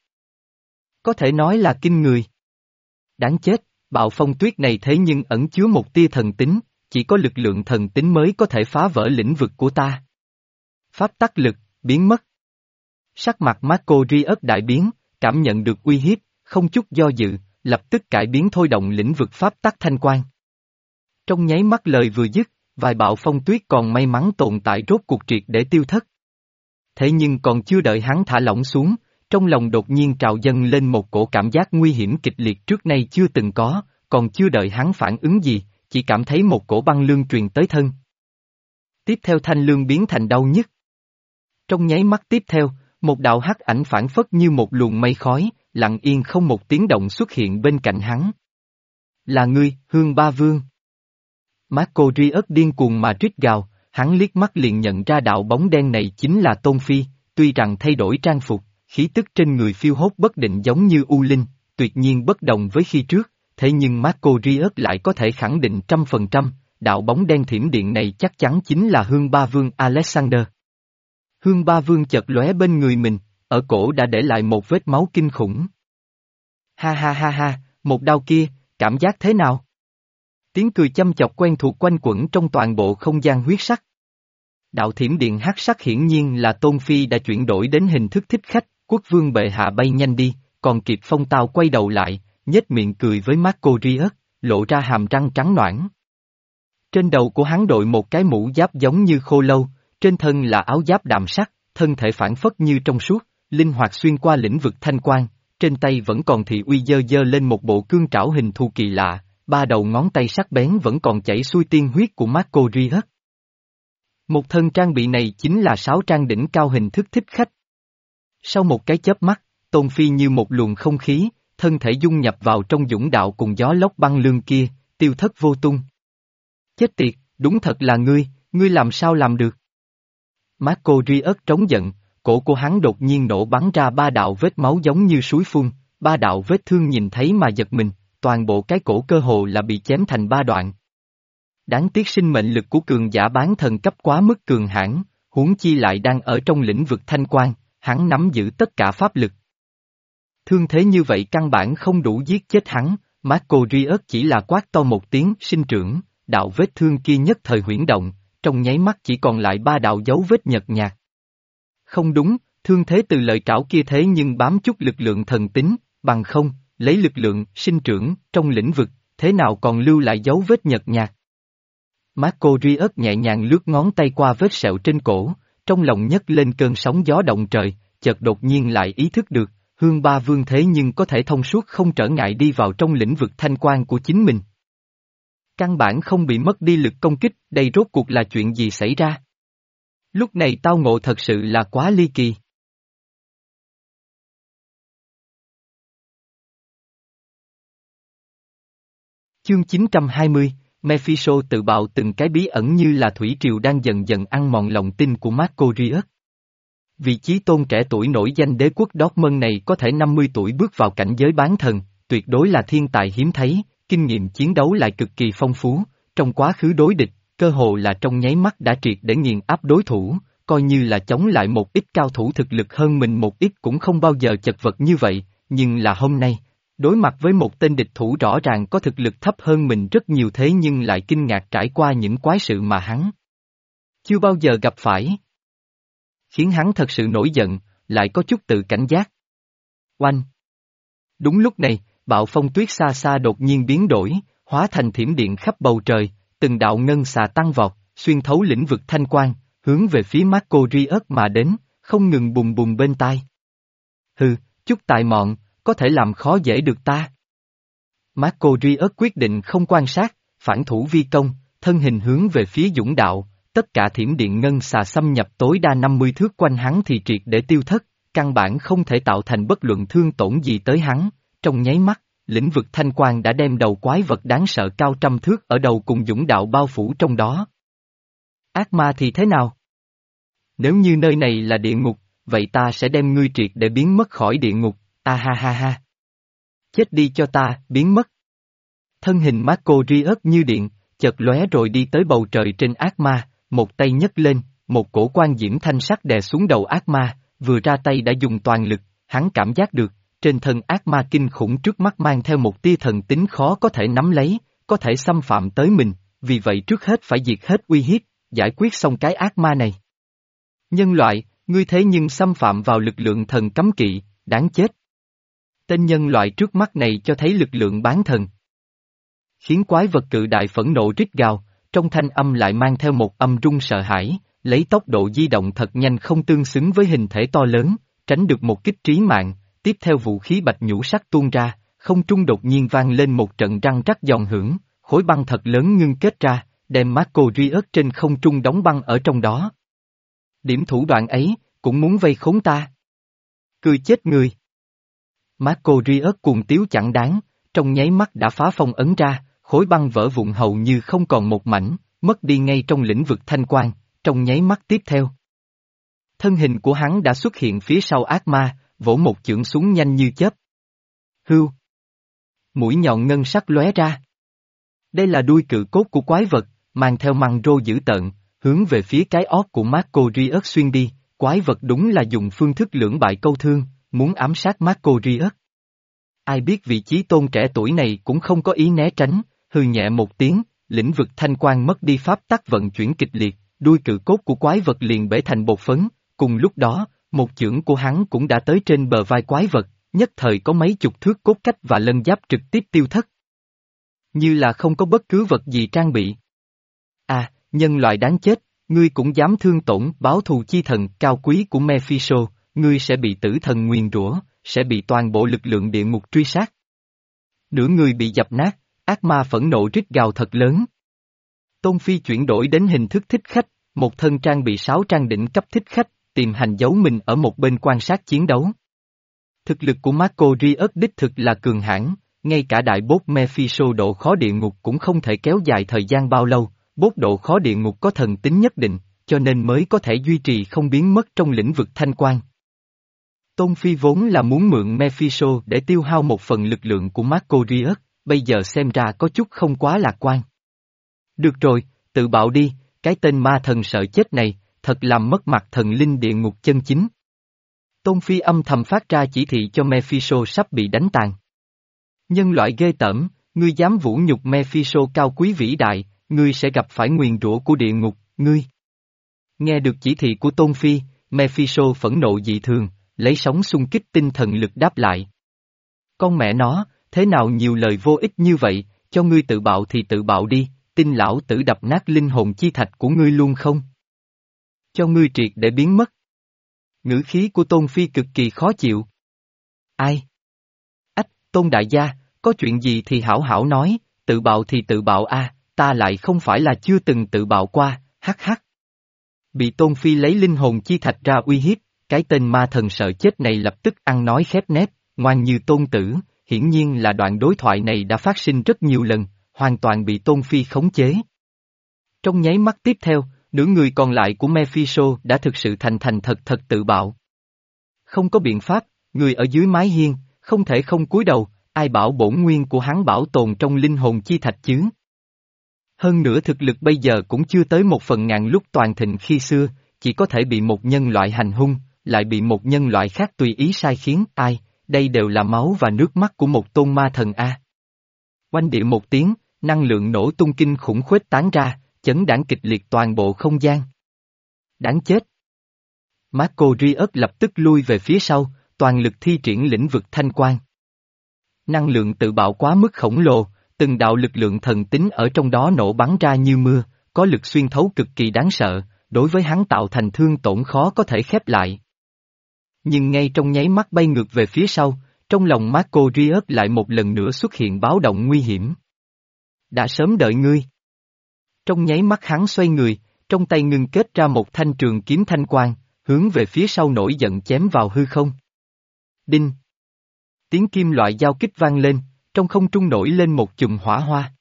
Có thể nói là kinh người. Đáng chết, bạo phong tuyết này thế nhưng ẩn chứa một tia thần tính, chỉ có lực lượng thần tính mới có thể phá vỡ lĩnh vực của ta. Pháp tắc lực, biến mất. Sắc mặt Marco Riot đại biến, cảm nhận được uy hiếp, không chút do dự, lập tức cải biến thôi động lĩnh vực pháp tắc thanh quang. Trong nháy mắt lời vừa dứt, vài bạo phong tuyết còn may mắn tồn tại rốt cuộc triệt để tiêu thất. Thế nhưng còn chưa đợi hắn thả lỏng xuống, trong lòng đột nhiên trào dâng lên một cổ cảm giác nguy hiểm kịch liệt trước nay chưa từng có, còn chưa đợi hắn phản ứng gì, chỉ cảm thấy một cổ băng lương truyền tới thân. Tiếp theo thanh lương biến thành đau nhức. Trong nháy mắt tiếp theo, một đạo hắc ảnh phản phất như một luồng mây khói, lặng yên không một tiếng động xuất hiện bên cạnh hắn. Là ngươi, Hương Ba Vương. Marco Riot điên cuồng mà rít gào, hắn liếc mắt liền nhận ra đạo bóng đen này chính là Tôn Phi, tuy rằng thay đổi trang phục, khí tức trên người phiêu hốt bất định giống như U Linh, tuyệt nhiên bất đồng với khi trước, thế nhưng Marco Riot lại có thể khẳng định trăm phần trăm, đạo bóng đen thiểm điện này chắc chắn chính là Hương Ba Vương Alexander. Hương Ba Vương chợt lóe bên người mình, ở cổ đã để lại một vết máu kinh khủng. Ha ha ha ha, một đao kia, cảm giác thế nào? Tiếng cười chăm chọc quen thuộc quanh quẩn trong toàn bộ không gian huyết sắc. Đạo thiểm điện hắc sắc hiển nhiên là Tôn Phi đã chuyển đổi đến hình thức thích khách, quốc vương bệ hạ bay nhanh đi, còn kịp Phong Tao quay đầu lại, nhếch miệng cười với Marco Riot, lộ ra hàm răng trắng ноãn. Trên đầu của hắn đội một cái mũ giáp giống như khô lâu, trên thân là áo giáp đạm sắc, thân thể phản phất như trong suốt, linh hoạt xuyên qua lĩnh vực thanh quang, trên tay vẫn còn thị uy dơ dơ lên một bộ cương trảo hình thù kỳ lạ, ba đầu ngón tay sắc bén vẫn còn chảy xuôi tiên huyết của Marco Riot. Một thân trang bị này chính là sáu trang đỉnh cao hình thức thích khách. Sau một cái chớp mắt, Tôn Phi như một luồng không khí, thân thể dung nhập vào trong dũng đạo cùng gió lốc băng lương kia, tiêu thất vô tung. Chết tiệt, đúng thật là ngươi, ngươi làm sao làm được? Marco Riot trống giận, cổ của hắn đột nhiên nổ bắn ra ba đạo vết máu giống như suối phun, ba đạo vết thương nhìn thấy mà giật mình, toàn bộ cái cổ cơ hồ là bị chém thành ba đoạn. Đáng tiếc sinh mệnh lực của cường giả bán thần cấp quá mức cường hãn, huống chi lại đang ở trong lĩnh vực thanh quang, hắn nắm giữ tất cả pháp lực. Thương thế như vậy căn bản không đủ giết chết hắn, Marco Riot chỉ là quát to một tiếng sinh trưởng, đạo vết thương kia nhất thời huyễn động, trong nháy mắt chỉ còn lại ba đạo dấu vết nhợt nhạt. Không đúng, thương thế từ lợi trảo kia thế nhưng bám chút lực lượng thần tính, bằng không, lấy lực lượng sinh trưởng trong lĩnh vực, thế nào còn lưu lại dấu vết nhợt nhạt. Marco Riot nhẹ nhàng lướt ngón tay qua vết sẹo trên cổ, trong lòng nhấc lên cơn sóng gió động trời, chợt đột nhiên lại ý thức được, Hương Ba Vương thế nhưng có thể thông suốt không trở ngại đi vào trong lĩnh vực thanh quang của chính mình. Căn bản không bị mất đi lực công kích, đây rốt cuộc là chuyện gì xảy ra? Lúc này tao ngộ thật sự là quá ly kỳ. Chương chín trăm hai mươi, Mephisto tự bạo từng cái bí ẩn như là thủy triều đang dần dần ăn mòn lòng tin của Marco Riot. Vị chí tôn trẻ tuổi nổi danh đế quốc Dortmund này có thể năm mươi tuổi bước vào cảnh giới bán thần, tuyệt đối là thiên tài hiếm thấy, kinh nghiệm chiến đấu lại cực kỳ phong phú, trong quá khứ đối địch, cơ hồ là trong nháy mắt đã triệt để nghiền áp đối thủ, coi như là chống lại một ít cao thủ thực lực hơn mình một ít cũng không bao giờ chật vật như vậy, nhưng là hôm nay, đối mặt với một tên địch thủ rõ ràng có thực lực thấp hơn mình rất nhiều thế nhưng lại kinh ngạc trải qua những quái sự mà hắn chưa bao giờ gặp phải. Khiến hắn thật sự nổi giận, lại có chút tự cảnh giác. Oanh! Đúng lúc này, bạo phong tuyết xa xa đột nhiên biến đổi, hóa thành thiểm điện khắp bầu trời, từng đạo ngân xà tăng vọt, xuyên thấu lĩnh vực thanh quang, hướng về phía Marco Riot mà đến, không ngừng bùng bùng bên tai. Hừ, chút tài mọn, có thể làm khó dễ được ta. Marco Rius quyết định không quan sát, phản thủ vi công, thân hình hướng về phía Dũng Đạo, tất cả thiểm điện ngân xà xâm nhập tối đa năm mươi thước quanh hắn thì triệt để tiêu thất, căn bản không thể tạo thành bất luận thương tổn gì tới hắn, trong nháy mắt, lĩnh vực thanh quang đã đem đầu quái vật đáng sợ cao trăm thước ở đầu cùng Dũng Đạo bao phủ trong đó. Ác ma thì thế nào? Nếu như nơi này là địa ngục, vậy ta sẽ đem ngươi triệt để biến mất khỏi địa ngục, a ha ha ha. Chết đi cho ta, biến mất. Thân hình Marco Rius như điện, chợt lóe rồi đi tới bầu trời trên ác ma, một tay nhấc lên, một cổ quan diễm thanh sắc đè xuống đầu ác ma, vừa ra tay đã dùng toàn lực, hắn cảm giác được, trên thân ác ma kinh khủng trước mắt mang theo một tia thần tính khó có thể nắm lấy, có thể xâm phạm tới mình, vì vậy trước hết phải diệt hết uy hiếp, giải quyết xong cái ác ma này. Nhân loại, ngươi thế nhưng xâm phạm vào lực lượng thần cấm kỵ, đáng chết. Tên nhân loại trước mắt này cho thấy lực lượng bán thần. Khiến quái vật cự đại phẫn nộ rít gào, trong thanh âm lại mang theo một âm rung sợ hãi, lấy tốc độ di động thật nhanh không tương xứng với hình thể to lớn, tránh được một kích trí mạng, tiếp theo vũ khí bạch nhũ sắc tuôn ra, không trung đột nhiên vang lên một trận răng rắc giòn hưởng, khối băng thật lớn ngưng kết ra, đem Marco Rius trên không trung đóng băng ở trong đó. Điểm thủ đoạn ấy, cũng muốn vây khốn ta. Cười chết người. Marco Rius cuồng tiếu chẳng đáng, trong nháy mắt đã phá phong ấn ra, khối băng vỡ vụn hầu như không còn một mảnh, mất đi ngay trong lĩnh vực thanh quang, trong nháy mắt tiếp theo. Thân hình của hắn đã xuất hiện phía sau ác ma, vỗ một chưởng xuống nhanh như chớp. Hưu. Mũi nhọn ngân sắc lóe ra. Đây là đuôi cự cốt của quái vật, mang theo măng rô dữ tợn, hướng về phía cái ót của Marco Rius xuyên đi, quái vật đúng là dùng phương thức lưỡng bại câu thương, muốn ám sát Marco Rius. Ai biết vị chí tôn trẻ tuổi này cũng không có ý né tránh, hừ nhẹ một tiếng, lĩnh vực thanh quang mất đi pháp tắc vận chuyển kịch liệt, đuôi cự cốt của quái vật liền bể thành bột phấn, cùng lúc đó, một chưởng của hắn cũng đã tới trên bờ vai quái vật, nhất thời có mấy chục thước cốt cách và lân giáp trực tiếp tiêu thất. Như là không có bất cứ vật gì trang bị. À, nhân loại đáng chết, ngươi cũng dám thương tổn báo thù chi thần cao quý của Mephisto, ngươi sẽ bị tử thần nguyền rủa, sẽ bị toàn bộ lực lượng địa ngục truy sát. Nửa người bị dập nát, ác ma phẫn nộ rít gào thật lớn. Tôn Phi chuyển đổi đến hình thức thích khách, một thân trang bị sáu trang đỉnh cấp thích khách, tìm hành giấu mình ở một bên quan sát chiến đấu. Thực lực của Marco Rius đích thực là cường hãn, ngay cả đại bốt Mephisto độ khó địa ngục cũng không thể kéo dài thời gian bao lâu, bốt độ khó địa ngục có thần tính nhất định, cho nên mới có thể duy trì không biến mất trong lĩnh vực thanh quang. Tôn Phi vốn là muốn mượn Mephisto để tiêu hao một phần lực lượng của Marco Rius, bây giờ xem ra có chút không quá lạc quan. Được rồi, tự bạo đi, cái tên ma thần sợ chết này, thật làm mất mặt thần linh địa ngục chân chính. Tôn Phi âm thầm phát ra chỉ thị cho Mephisto sắp bị đánh tàn. Nhân loại ghê tởm, ngươi dám vũ nhục Mephisto cao quý vĩ đại, ngươi sẽ gặp phải nguyền rủa của địa ngục, ngươi. Nghe được chỉ thị của Tôn Phi, Mephisto phẫn nộ dị thường, lấy sóng xung kích tinh thần lực đáp lại. Con mẹ nó, thế nào nhiều lời vô ích như vậy, cho ngươi tự bạo thì tự bạo đi, tin lão tử đập nát linh hồn chi thạch của ngươi luôn không? Cho ngươi triệt để biến mất. Ngữ khí của Tôn Phi cực kỳ khó chịu. Ai? Ách, Tôn đại gia, có chuyện gì thì hảo hảo nói, tự bạo thì tự bạo a, ta lại không phải là chưa từng tự bạo qua, hắc hắc. Bị Tôn Phi lấy linh hồn chi thạch ra uy hiếp, cái tên ma thần sợ chết này lập tức ăn nói khép nép, ngoan như tôn tử, hiển nhiên là đoạn đối thoại này đã phát sinh rất nhiều lần, hoàn toàn bị Tôn Phi khống chế. Trong nháy mắt tiếp theo, nửa người còn lại của Mephisto đã thực sự thành thành thật thật tự bạo. Không có biện pháp, người ở dưới mái hiên, không thể không cúi đầu, ai bảo bổn nguyên của hắn bảo tồn trong linh hồn chi thạch chứ. Hơn nữa thực lực bây giờ cũng chưa tới một phần ngàn lúc toàn thịnh khi xưa, chỉ có thể bị một nhân loại hành hung, lại bị một nhân loại khác tùy ý sai khiến, ai, đây đều là máu và nước mắt của một tôn ma thần A. Oanh địa một tiếng, năng lượng nổ tung kinh khủng khuếch tán ra, chấn đãng kịch liệt toàn bộ không gian. Đáng chết! Marco Rius lập tức lui về phía sau, toàn lực thi triển lĩnh vực thanh quang. Năng lượng tự bạo quá mức khổng lồ, từng đạo lực lượng thần tính ở trong đó nổ bắn ra như mưa, có lực xuyên thấu cực kỳ đáng sợ, đối với hắn tạo thành thương tổn khó có thể khép lại. Nhưng ngay trong nháy mắt bay ngược về phía sau, trong lòng Marco Riot lại một lần nữa xuất hiện báo động nguy hiểm. Đã sớm đợi ngươi. Trong nháy mắt hắn xoay người, trong tay ngưng kết ra một thanh trường kiếm thanh quang, hướng về phía sau nổi giận chém vào hư không. Đinh! Tiếng kim loại giao kích vang lên, trong không trung nổi lên một chùm hỏa hoa.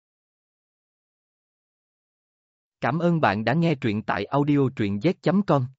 Cảm ơn bạn đã nghe truyện tại audio truyện z chấm com.